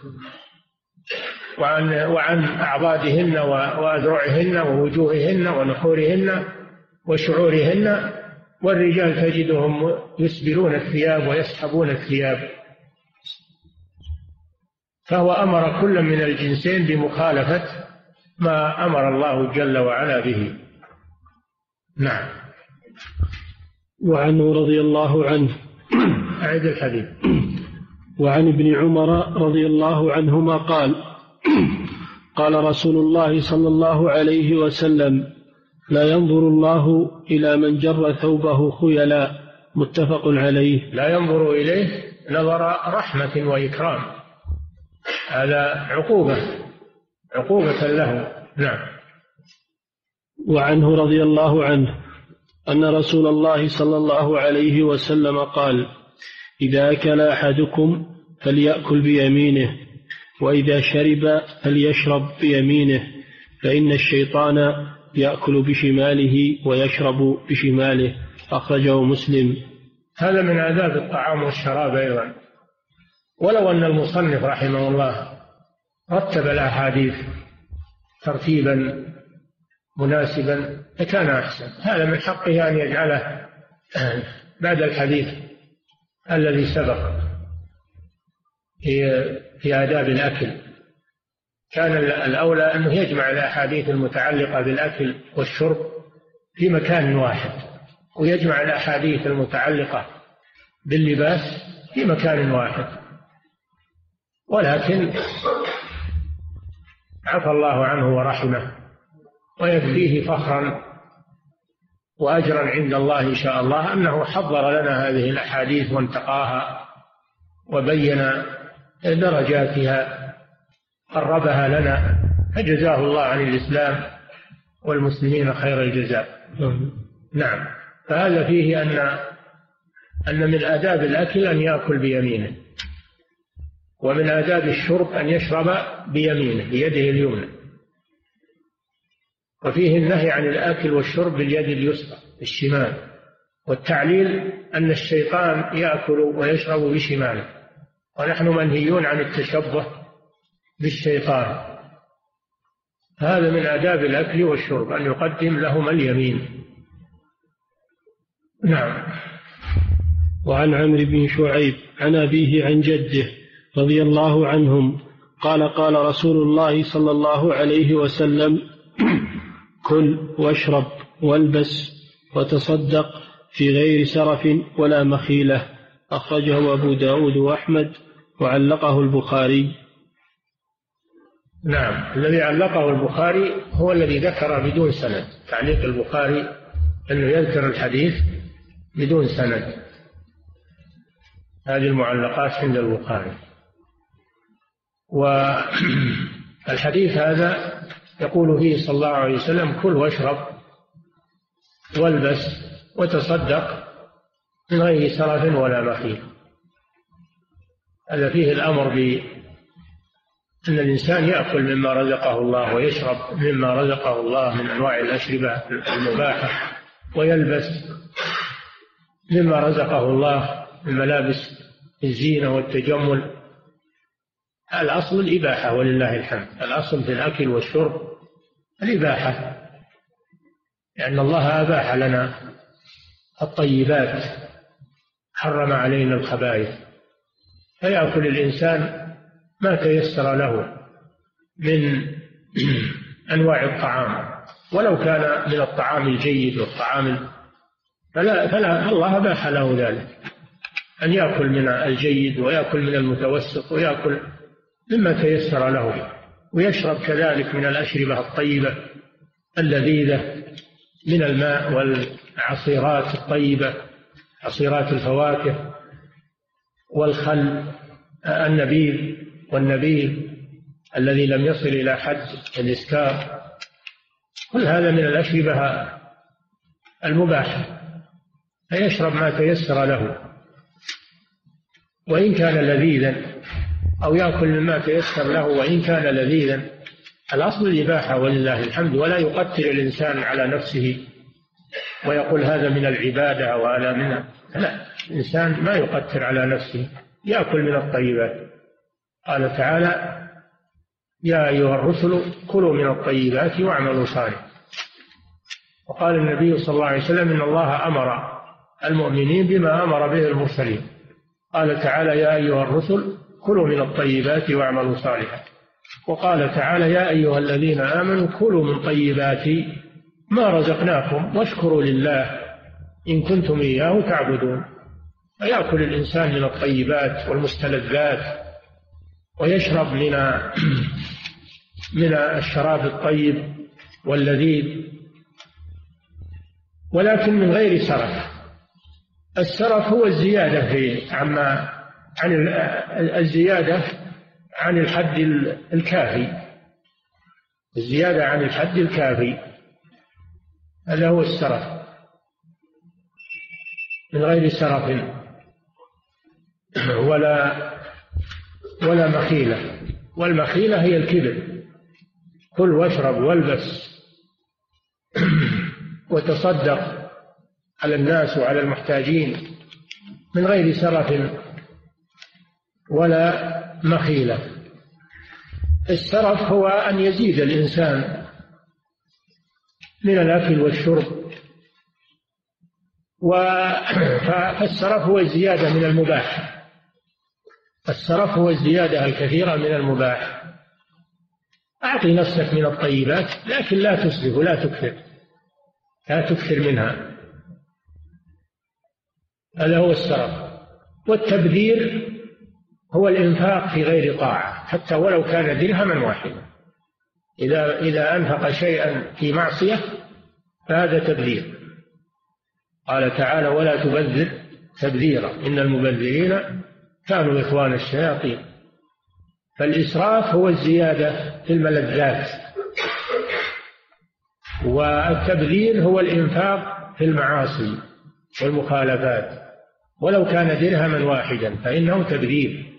وعن وعن أعضادهن وأذرعهن ووجوههن ونحورهن وشعورهن، والرجال تجدهم يسبلون الثياب ويسحبون الثياب. فهو أمر كل من الجنسين بمخالفة ما أمر الله جل وعلا به. نعم. وعنه رضي الله عنه أعد الحديث. وعن ابن عمر رضي الله عنهما قال: قال رسول الله صلى الله عليه وسلم: لا ينظر الله إلى من جر ثوبه خيلا. متفق عليه. لا ينظر إليه نظر رحمة وإكرام، هذا عقوبة عقوبة له. نعم. وعنه رضي الله عنه أن رسول الله صلى الله عليه وسلم قال: إذا أكل أحدكم فليأكل بيمينه، وإذا شرب فليشرب بيمينه، فإن الشيطان يأكل بشماله ويشرب بشماله. أخرجه مسلم. هذا من آداب الطعام والشراب أيضا، ولو أن المصنف رحمه الله رتب الأحاديث ترتيبا مناسبا لكان أحسن. هذا من حقه أن يجعله بعد الحديث الذي سبق في في آداب الأكل. كان الأولى أنه يجمع الأحاديث المتعلقة بالأكل والشرب في مكان واحد، ويجمع الأحاديث المتعلقة باللباس في مكان واحد، ولكن عفى الله عنه ورحمه، ويكفيه فخرا وأجرا عند الله إن شاء الله أنه حضر لنا هذه الأحاديث وانتقاها وبين درجاتها، قربها لنا، فجزاه الله عن الإسلام والمسلمين خير الجزاء. نعم. فهذا فيه أن أن من آداب الأكل أن يأكل بيمينه، ومن آداب الشرب أن يشرب بيمينه بيده اليمنى، وفيه النهي عن الأكل والشرب باليد اليسرى الشمال، والتعليل أن الشيطان يأكل ويشرب بشماله، ونحن منهيون عن التشبه بالشيطان. هذا من آداب الأكل والشرب أن يقدم لهما اليمين. نعم. وعن عمرو بن شعيب عن أبيه عن جده رضي الله عنهم قال: قال رسول الله صلى الله عليه وسلم: كل واشرب والبس وتصدق في غير سرف ولا مخيلة. أخرجه أبو داود وأحمد وعلقه البخاري. نعم. الذي علقه البخاري هو الذي ذكر بدون سند. تعليق البخاري أنه يذكر الحديث بدون سند. هذه المعلقات عند البخاري. والحديث هذا يقول فيه صلى الله عليه وسلم: كل واشرب والبس وتصدق من غير سرف ولا مخيل. هذا فيه الأمر أن الإنسان يأكل مما رزقه الله ويشرب مما رزقه الله من أنواع الأشربة المباحة ويلبس مما رزقه الله من ملابس الزينة والتجمل. الأصل الإباحة ولله الحمد، الأصل في الأكل والشرب الإباحة، لأن الله أباح لنا الطيبات، حرم علينا الخبائث، فيأكل الإنسان ما تيسر له من أنواع الطعام، ولو كان من الطعام الجيد والطعام فلا, فلا الله أباح له ذلك، أن يأكل من الجيد ويأكل من المتوسط ويأكل مما تيسر له، ويشرب كذلك من الأشربة الطيبة اللذيذة من الماء والعصيرات الطيبة، عصيرات الفواكه والخل النبيذ والنبيذ الذي لم يصل إلى حد الإسكار، كل هذا من الأشربة المباحة، فيشرب ما تيسر له وإن كان لذيذا، أو يأكل مما تيسر له وإن كان لذيذا. الأصل الإباحة ولله الحمد، ولا يقتل الإنسان على نفسه ويقول هذا من العبادة وهذا من، لا، الإنسان ما يقتل على نفسه، يأكل من الطيبات. قال تعالى: يا أيها الرسل كلوا من الطيبات واعملوا صالحا. وقال النبي صلى الله عليه وسلم: إن الله أمر المؤمنين بما أمر به المرسلين. قال تعالى: يا أيها الرسل كلوا من الطيبات واعملوا صالحا. وقال تعالى: يا أيها الذين آمنوا كلوا من طيبات ما رزقناكم واشكروا لله إن كنتم إياه تعبدون. فيأكل الإنسان من الطيبات والمستلذات ويشرب من من الشراب الطيب واللذيذ، ولكن من غير سرف. السرف هو الزيادة في عما عن الزيادة عن الحد الكافي، الزيادة عن الحد الكافي هذا هو السرف، من غير سرف ولا ولا مخيلة. والمخيلة هي الكبر، كل واشرب والبس وتصدق على الناس وعلى المحتاجين من غير سرف ولا مخيلة. السرف هو أن يزيد الإنسان من الأكل والشرب، فالسرف هو الزيادة من المباح، السرف هو الزيادة الكثيرة من المباح. أعطي نفسك من الطيبات لكن لا تسرف ولا تكثر، لا تكثر منها، هذا هو السرف. والتبذير هو الإنفاق في غير طاعة، حتى ولو كان درهما واحدا، إذا إذا أنفق شيئا في معصية فهذا تبذير. قال تعالى: ولا تبذر تبذيرا إن المبذرين كانوا إخوان الشياطين. فالإسراف هو الزيادة في الملذات، والتبذير هو الإنفاق في المعاصي والمخالفات، ولو كان درهما واحدا فإنه تبذير.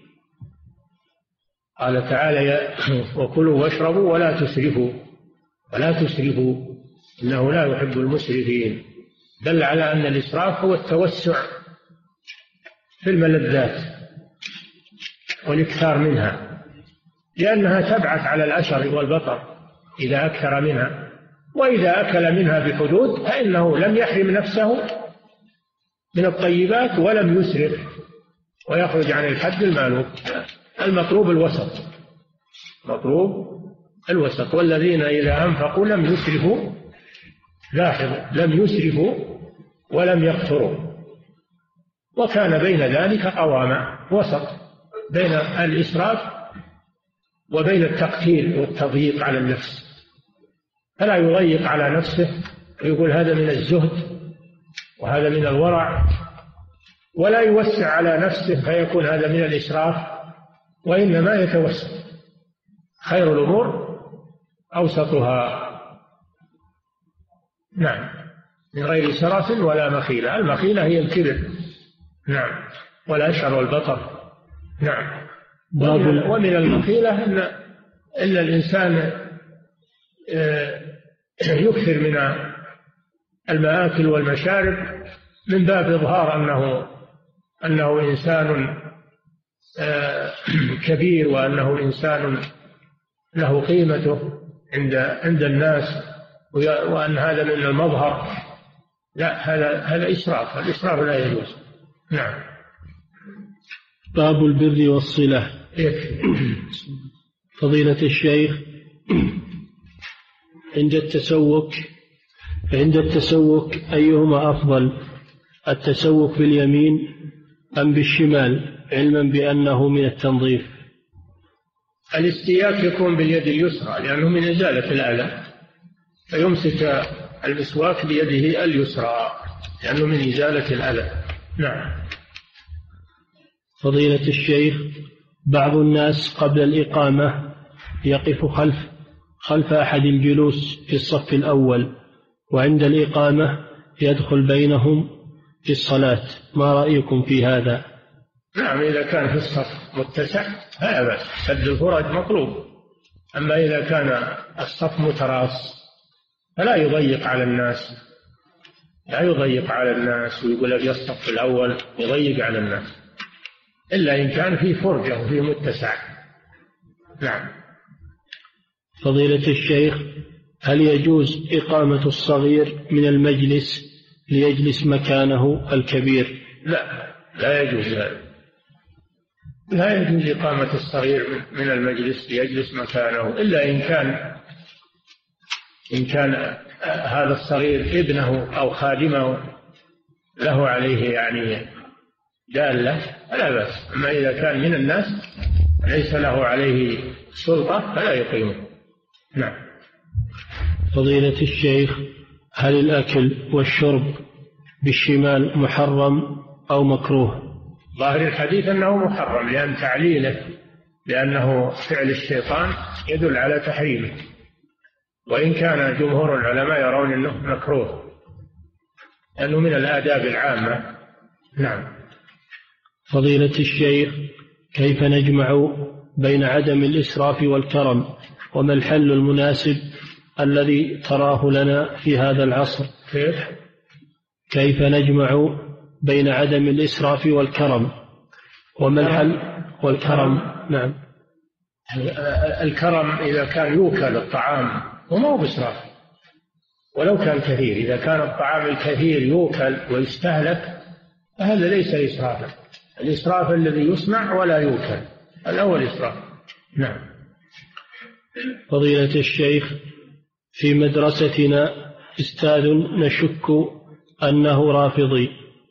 قال تعالى: وكلوا واشربوا ولا تسرفوا ولا تسرفوا إنه لا يحب المسرفين. دل على أن الإسراف هو التوسع في الملذات والإكثار منها، لأنها تبعث على الأشر والبطر إذا أكثر منها، وإذا أكل منها بحدود فإنه لم يحرم نفسه من الطيبات ولم يسرف ويخرج عن الحد المعلوم. المطلوب الوسط، مطلوب الوسط. والذين إذا أنفقوا لم يسرفوا، لاحظوا، لم يسرفوا ولم يقتروا، وكان بين ذلك قواما، وسط بين الإسراف وبين التقتير والتضييق على النفس، فلا يضيق على نفسه ويقول هذا من الزهد وهذا من الورع، ولا يوسع على نفسه فيكون هذا من الإسراف، وإنما يتوسط. خير الأمور أوسطها، نعم، من غير سرف ولا مخيلة. المخيلة هي الكبر، نعم، والأشعر والبطر، نعم. ومن المخيلة أن إلا الإنسان يكثر من المآكل والمشارب من باب إظهار أنه أنه إنسان كبير، وأنه إنسان له قيمته عند عند الناس، وأن هذا من المظهر. لا، هذا هذا إسراف، الإسراف لا يجوز. نعم. باب البر والصلة. فضيلة الشيخ، عند التسوك عند التسوك أيهما أفضل، التسوك باليمين أم بالشمال، علما بأنه من التنظيف؟ الاستياك يكون باليد اليسرى لأنه من إزالة الأذى، فيمسك المسواك بيده اليسرى لأنه من إزالة الأذى. نعم. فضيلة الشيخ، بعض الناس قبل الإقامة يقف خلف خلف أحد الجلوس في الصف الأول، وعند الإقامة يدخل بينهم في الصلاة، ما رأيكم في هذا؟ نعم، إذا كان في الصف متسع فلا بأس، سد الفرج مطلوب. أما إذا كان الصف متراص فلا يضيق على الناس، لا يضيق على الناس ويقول أبي الصف الأول، يضيق على الناس، إلا إن كان فيه فرجة وفيه متسع. نعم. فضيلة الشيخ، هل يجوز إقامة الصغير من المجلس ليجلس مكانه الكبير؟ لا، لا يجوز هذا، لا يجوز إقامة الصغير من المجلس ليجلس مكانه، إلا إن كان إن كان هذا الصغير ابنه أو خادمه له عليه يعني دالة فلا بأس. أما إذا كان من الناس ليس له عليه سلطة فلا يقيمه. نعم. فضيلة الشيخ، هل الأكل والشرب بالشمال محرم أو مكروه؟ ظاهر الحديث أنه محرم، لأن تعليله لأنه فعل الشيطان يدل على تحريمه، وإن كان جمهور العلماء يرون أنه مكروه لأنه من الآداب العامة. نعم. فضيلة الشيخ، كيف نجمع بين عدم الإسراف والكرم، وما الحل المناسب الذي تراه لنا في هذا العصر؟ كيف كيف نجمع بين عدم الإسراف والكرم، وما الحل والكرم؟ نعم. الكرم إذا كان يوكل الطعام وما هو بإسراف، ولو كان كثير، إذا كان الطعام الكثير يوكل ويستهلك فهذا ليس إسرافا. الإسراف الذي يصنع ولا يوكل، الأول إسراف. نعم. فضيلة الشيخ، في مدرستنا أستاذ نشك أنه رافضي،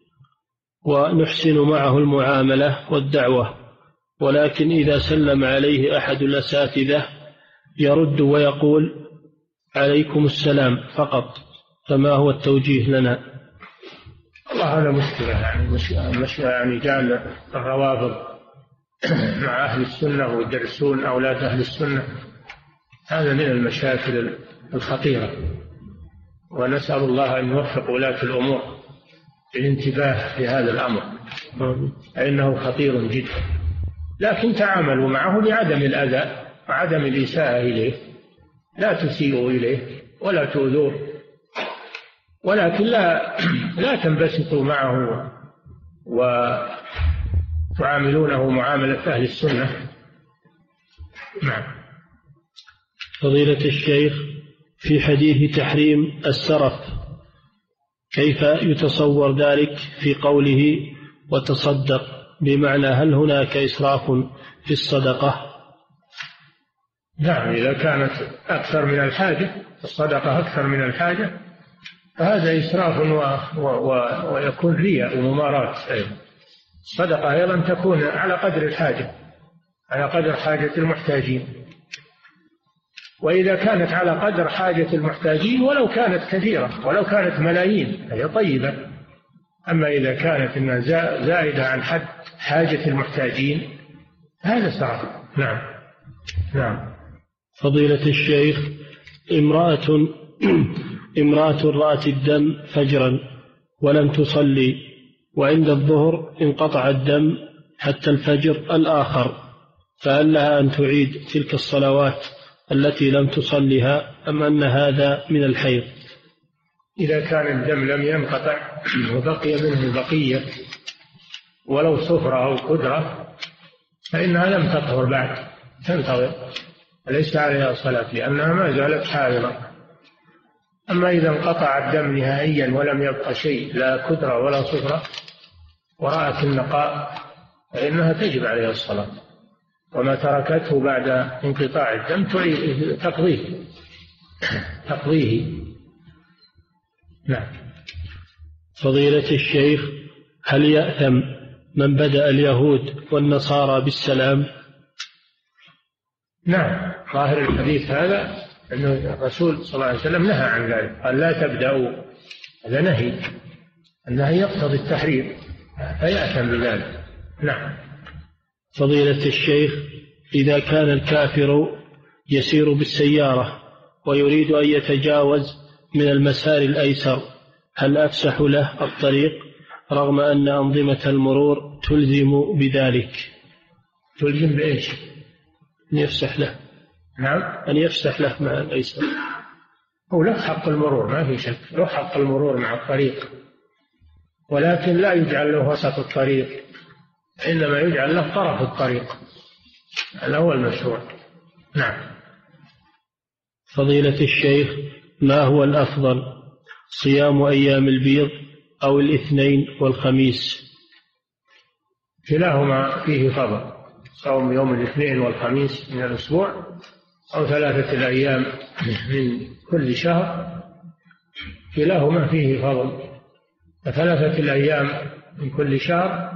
ونحسن معه المعاملة والدعوة، ولكن إذا سلم عليه أحد الأساتذة يرد ويقول عليكم السلام فقط، فما هو التوجيه لنا؟ الله، هذا مشكلة يعني مش مش يعني جعل الروافض مع أهل السنة ويدرسون أولاد أهل السنة، هذا من المشاكل الخطيرة، ونسأل الله أن يوفق ولاة الأمور للانتباه في هذا الأمر، فإنه خطير جدا. لكن تعاملوا معه بعدم الأذى وعدم الإساءة إليه، لا تسيئوا إليه ولا تؤذوه، ولكن لا لا تنبسطوا معه وتعاملونه معاملة أهل السنة. نعم. فضيلة الشيخ، في حديث تحريم السرف كيف يتصور ذلك في قوله وتصدق، بمعنى هل هناك إسراف في الصدقة؟ نعم، إذا كانت أكثر من الحاجة، الصدقة أكثر من الحاجة، فهذا إسراف و... و... و... ويكون رياء وممارات. الصدقة أيضا تكون على قدر الحاجة، على قدر حاجة المحتاجين، وإذا كانت على قدر حاجة المحتاجين ولو كانت كثيرة، ولو كانت ملايين، فهي طيبة. أما إذا كانت إنها زائدة عن حد حاجة المحتاجين هذا سرف. نعم. نعم. فضيلة الشيخ، امرأة امرأة رأت الدم فجرا ولم تصلي، وعند الظهر انقطع الدم حتى الفجر الآخر، فهل لها أن تعيد تلك الصلوات التي لم تصلها أم أن هذا من الحيض؟ إذا كان الدم لم ينقطع وبقي منه بقية ولو صفرة أو قدرة فإنها لم تطهر بعد، تنتظر، ليس عليها صلاة لأنها ما زالت حائضة. أما إذا انقطع الدم نهائيا ولم يبقى شيء لا قدرة ولا صفرة ورأت النقاء فإنها تجب عليها الصلاة، وما تركته بعد انقطاع الدم تقضيه تقضيه نعم. فضيلة الشيخ، هل يأثم من بدأ اليهود والنصارى بالسلام؟ نعم، ظاهر الحديث هذا أن الرسول صلى الله عليه وسلم نهى عن ذلك، قال لا تبدأوا، هذا نهي، النهي يقتضي التحريم فيأثم بذلك. نعم. فضيلة الشيخ، إذا كان الكافر يسير بالسيارة ويريد أن يتجاوز من المسار الأيسر هل أفسح له الطريق رغم أن أنظمة المرور تلزم بذلك؟ تلزم بإيش؟ أن يفسح له. نعم، أن يفسح له مع الأيسر. هو له حق المرور ما في شك، له حق المرور مع الطريق، ولكن لا يجعل له وسط الطريق، إنما يجعل له طرف الطريق، هذا هو المشروع. نعم. فضيلة الشيخ، ما هو الأفضل، صيام أيام البيض أو الاثنين والخميس؟ كلاهما فيه فضل، صوم يوم الاثنين والخميس من الأسبوع أو ثلاثة الأيام من كل شهر، كلاهما فيه فضل. ثلاثة الأيام من كل شهر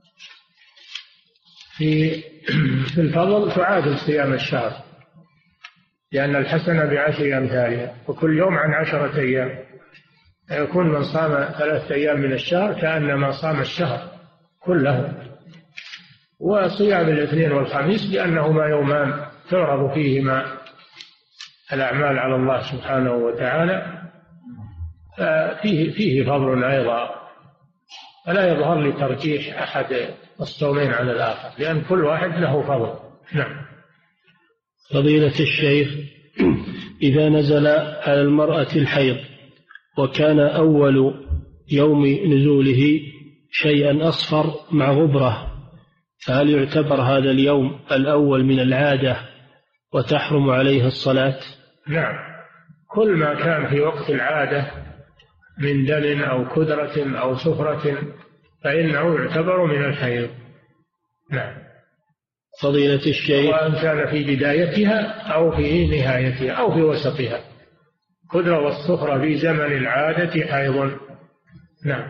في في الفضل تعادل صيام الشهر، لأن الحسنة بعشر أمثالها وكل يوم عن عشرة أيام، يكون من صام ثلاثة أيام من الشهر كأنما صام الشهر كله. وصيام الاثنين والخميس لأنهما يومان تعرض فيهما الأعمال على الله سبحانه وتعالى، فيه فيه فضل أيضا، فلا يظهر لترجيح أحد الصومين على الآخر لأن كل واحد له فضل. نعم. فضيلة الشيخ، إذا نزل على المرأة الحيض وكان أول يوم نزوله شيئا أصفر مع غبرة فهل يعتبر هذا اليوم الأول من العادة وتحرم عليها الصلاة؟ نعم، كل ما كان في وقت العادة من دم أو كدرة أو سفرة فإنه يعتبر من الحيض. نعم. فضيلة الشيخ، وأن كان في بدايتها أو في نهايتها أو في وسطها، كدرة والسفرة في زمن العادة حيض. نعم.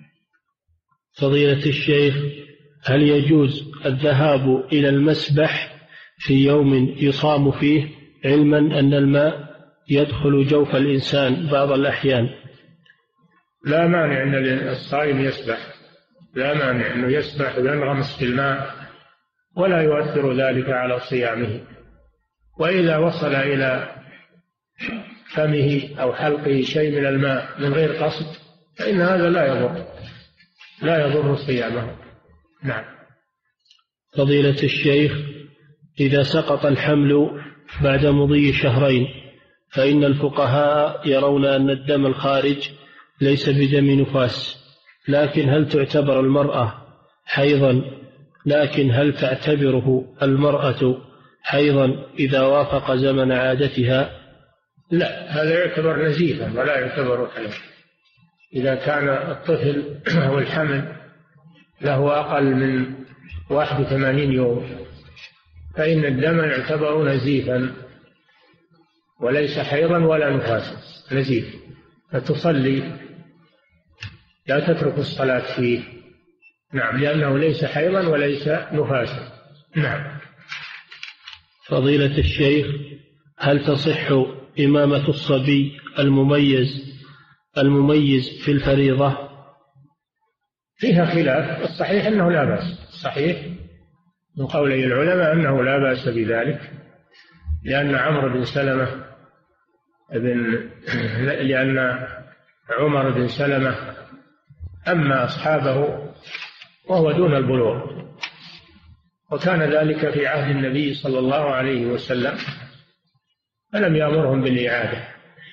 فضيلة الشيخ، هل يجوز الذهاب إلى المسبح في يوم يصام فيه علما أن الماء يدخل جوف الإنسان بعض الأحيان؟ لا مانع أن الصائم يسبح، لا مانع أنه يسبح وينغمس في الماء ولا يؤثر ذلك على صيامه، وإذا وصل إلى فمه أو حلقه شيء من الماء من غير قصد فإن هذا لا يضر لا يضر صيامه. نعم. فضيلة الشيخ، إذا سقط الحمل بعد مضي شهرين فإن الفقهاء يرون أن الدم الخارج ليس بدم نفاس، لكن هل تعتبر المرأة حيضا لكن هل تعتبره المرأة حيضا إذا وافق زمن عادتها؟ لا، هذا يعتبر نزيفا ولا يعتبر حيض. إذا كان الطفل أو الحمل له أقل من واحد وثمانين يوم فإن الدم يعتبر نزيفا وليس حيضا ولا نفاسا، نزيف، فتصلي لا تترك الصلاة فيه. نعم، لأنه ليس حيضا وليس نفاسا. نعم. فضيلة الشيخ، هل تصح إمامة الصبي المميز المميز في الفريضة؟ فيها خلاف، الصحيح أنه لا بأس، الصحيح من قولي العلماء أنه لا بأس بذلك، لأن عمرو بن سلمة بن لأن عمر بن سلمة أما أصحابه وهو دون البلوغ، وكان ذلك في عهد النبي صلى الله عليه وسلم، فلم يأمرهم بالإعادة.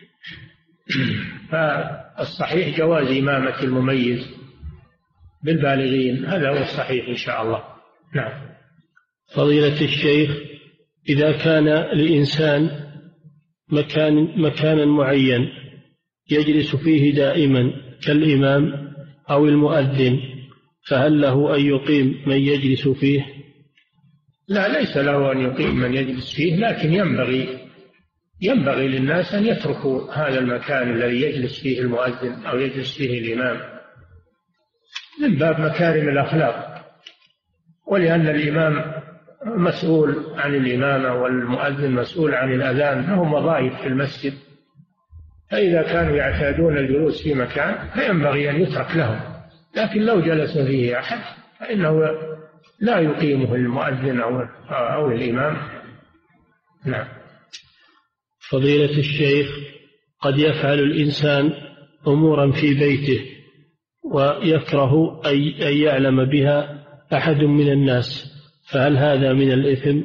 فالصحيح جواز إمامة المميز بالبالغين، هذا هو الصحيح إن شاء الله. نعم. فضيلة الشيخ، إذا كان لإنسان مكان مكانا معين يجلس فيه دائما كالإمام أو المؤذن، فهل له أن يقيم من يجلس فيه؟ لا، ليس له أن يقيم من يجلس فيه، لكن ينبغي ينبغي للناس أن يتركوا هذا المكان الذي يجلس فيه المؤذن أو يجلس فيه الإمام من باب مكارم الأخلاق، ولأن الإمام مسؤول عن الإمامة والمؤذن مسؤول عن الأذان، لهم وظائف في المسجد، فإذا كانوا يعتادون الجلوس في مكان فينبغي أن يترك لهم، لكن لو جلس فيه أحد فإنه لا يقيمه المؤذن أو أو الإمام. نعم. فضيلة الشيخ، قد يفعل الإنسان أمورا في بيته ويكره أن يعلم بها أحد من الناس، فهل هذا من الإثم؟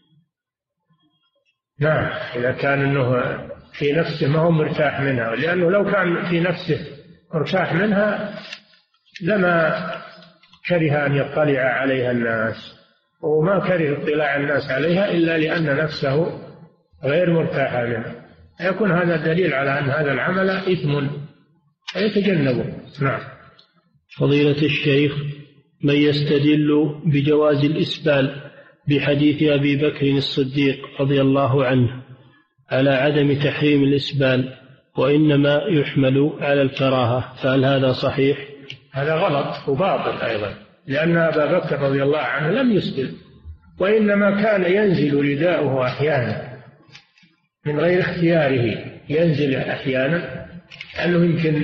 نعم، إذا كان أنه في نفسه ما هو مرتاح منها، لأنه لو كان في نفسه مرتاح منها لما كره أن يطلع عليها الناس، وما كره اطلاع الناس عليها إلا لأن نفسه غير مرتاحة منها، يكون هذا دليل على أن هذا العمل إثم فيتجنبه. نعم. فضيلة الشيخ، من يستدل بجواز الإسبال بحديث أبي بكر الصديق رضي الله عنه على عدم تحريم الإسبال وإنما يحمل على الكراهة، فهل هذا صحيح؟ هذا غلط وباطل أيضا، لأن أبا بكر رضي الله عنه لم يسبل، وإنما كان ينزل رداؤه أحيانا من غير اختياره، ينزل أحيانا أنه يمكن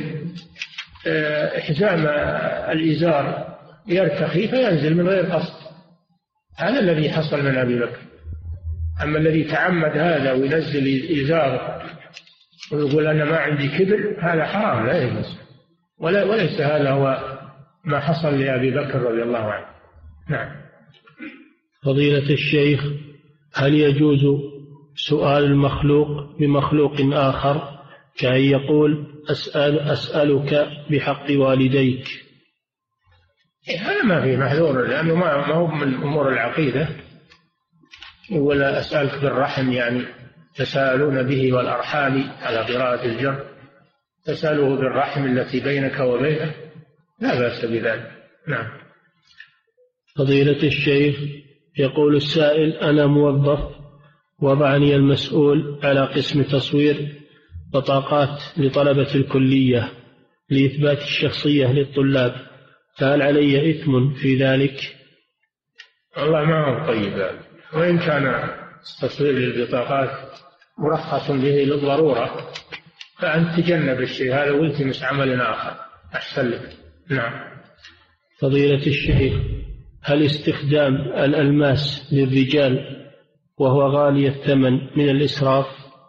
إحزام الإزار يرتخي فينزل من غير قصد، هذا الذي حصل من أبي بكر. أما الذي تعمد هذا وينزل إزار ويقول أنا ما عندي كبر، هذا حرام لا يجوز، ولا وليس هذا هو ما حصل لأبي بكر رضي الله عنه. نعم. فضيلة الشيخ، هل يجوز سؤال المخلوق بمخلوق آخر كأن يقول أسأل أسألك بحق والديك؟ هذا ما فيه محذور، لأنه ما هو من أمور العقيدة، ولا أسألك بالرحم يعني تساءلون به والأرحام على قراءة الجر، تسأله بالرحم التي بينك وبينه، لا بأس بذلك. نعم. فضيلة الشيخ، يقول السائل: أنا موظف وضعني المسؤول على قسم تصوير بطاقات لطلبة الكلية لإثبات الشخصية للطلاب، فهل علي إثم في ذلك؟ والله ما هو طيب ذلك، وإن كان تصوير البطاقات مرخص به للضرورة فأنت تجنب الشيء هذا والتمس عمل آخر أحسن لك. نعم. فضيلة الشيخ، هل استخدام الألماس للرجال وهو غالي الثمن من الإسراف؟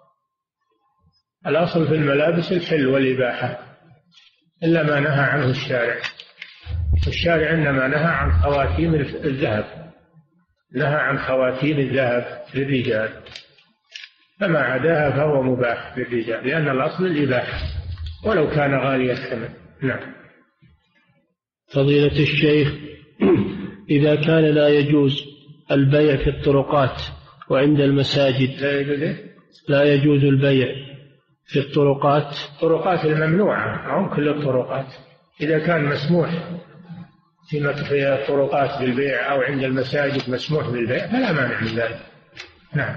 الأصل في الملابس الحل والإباحة إلا ما نهى عنه الشارع، الشارع إنما نهى عن خواتيم الذهب، نهى عن خواتيم الذهب للرجال، فما عداها فهو مباح للرجال، لأن الأصل الإباحة ولو كان غالي الثمن. نعم. فضيلة الشيخ، إذا كان لا يجوز البيع في الطرقات وعند المساجد، لا يجوز لا يجوز البيع في الطرقات، الطرقات الممنوعة أو كل الطرقات، إذا كان مسموح في الطرقات بالبيع أو عند المساجد مسموح بالبيع فلا مانع من ذلك. نعم.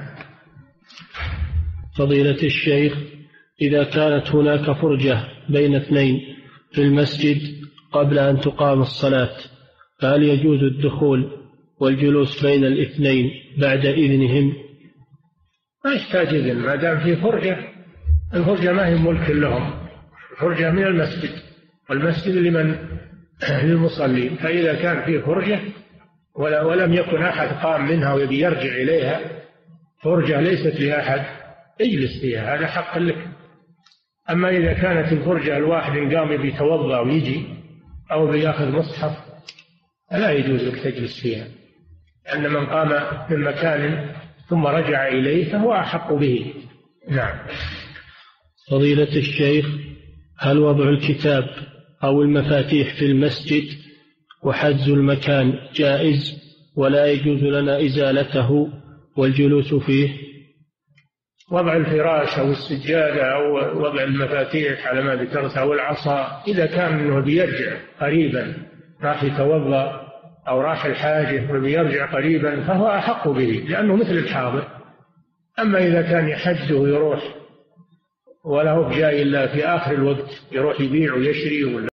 فضيلة الشيخ، إذا كانت هناك فرجة بين اثنين في المسجد قبل أن تقام الصلاة، فهل يجوز الدخول والجلوس بين الاثنين بعد إذنهم؟ ما يحتاج إذن ما دام في فرجة، الفرجة ما هي ملك لهم، الفرجة من المسجد، والمسجد لمن للمصلين، فإذا كان في فرجة ولم يكن أحد قام منها ويبي يرجع إليها، فرجة ليست لأحد، اجلس فيها، هذا حق لك. أما إذا كانت الفرجة الواحد قام بيتوضأ ويجي أو بياخذ مصحف، لا يجوز لك تجلس فيها، أن من قام من مكان ثم رجع إليه فهو أحق به. نعم. فضيلة الشيخ، هل وضع الكتاب أو المفاتيح في المسجد وحجز المكان جائز ولا يجوز لنا إزالته والجلوس فيه؟ وضع الفراش أو السجادة أو وضع المفاتيح على ما ذكرت أو العصا إذا كان أنه بيرجع قريبا، راح يتوضأ أو راح الحاجة وبيرجع قريبا فهو أحق به لأنه مثل الحاضر. أما إذا كان يحج ويروح ولا هو جاي إلا في آخر الوقت يروح يبيع ويشري ولا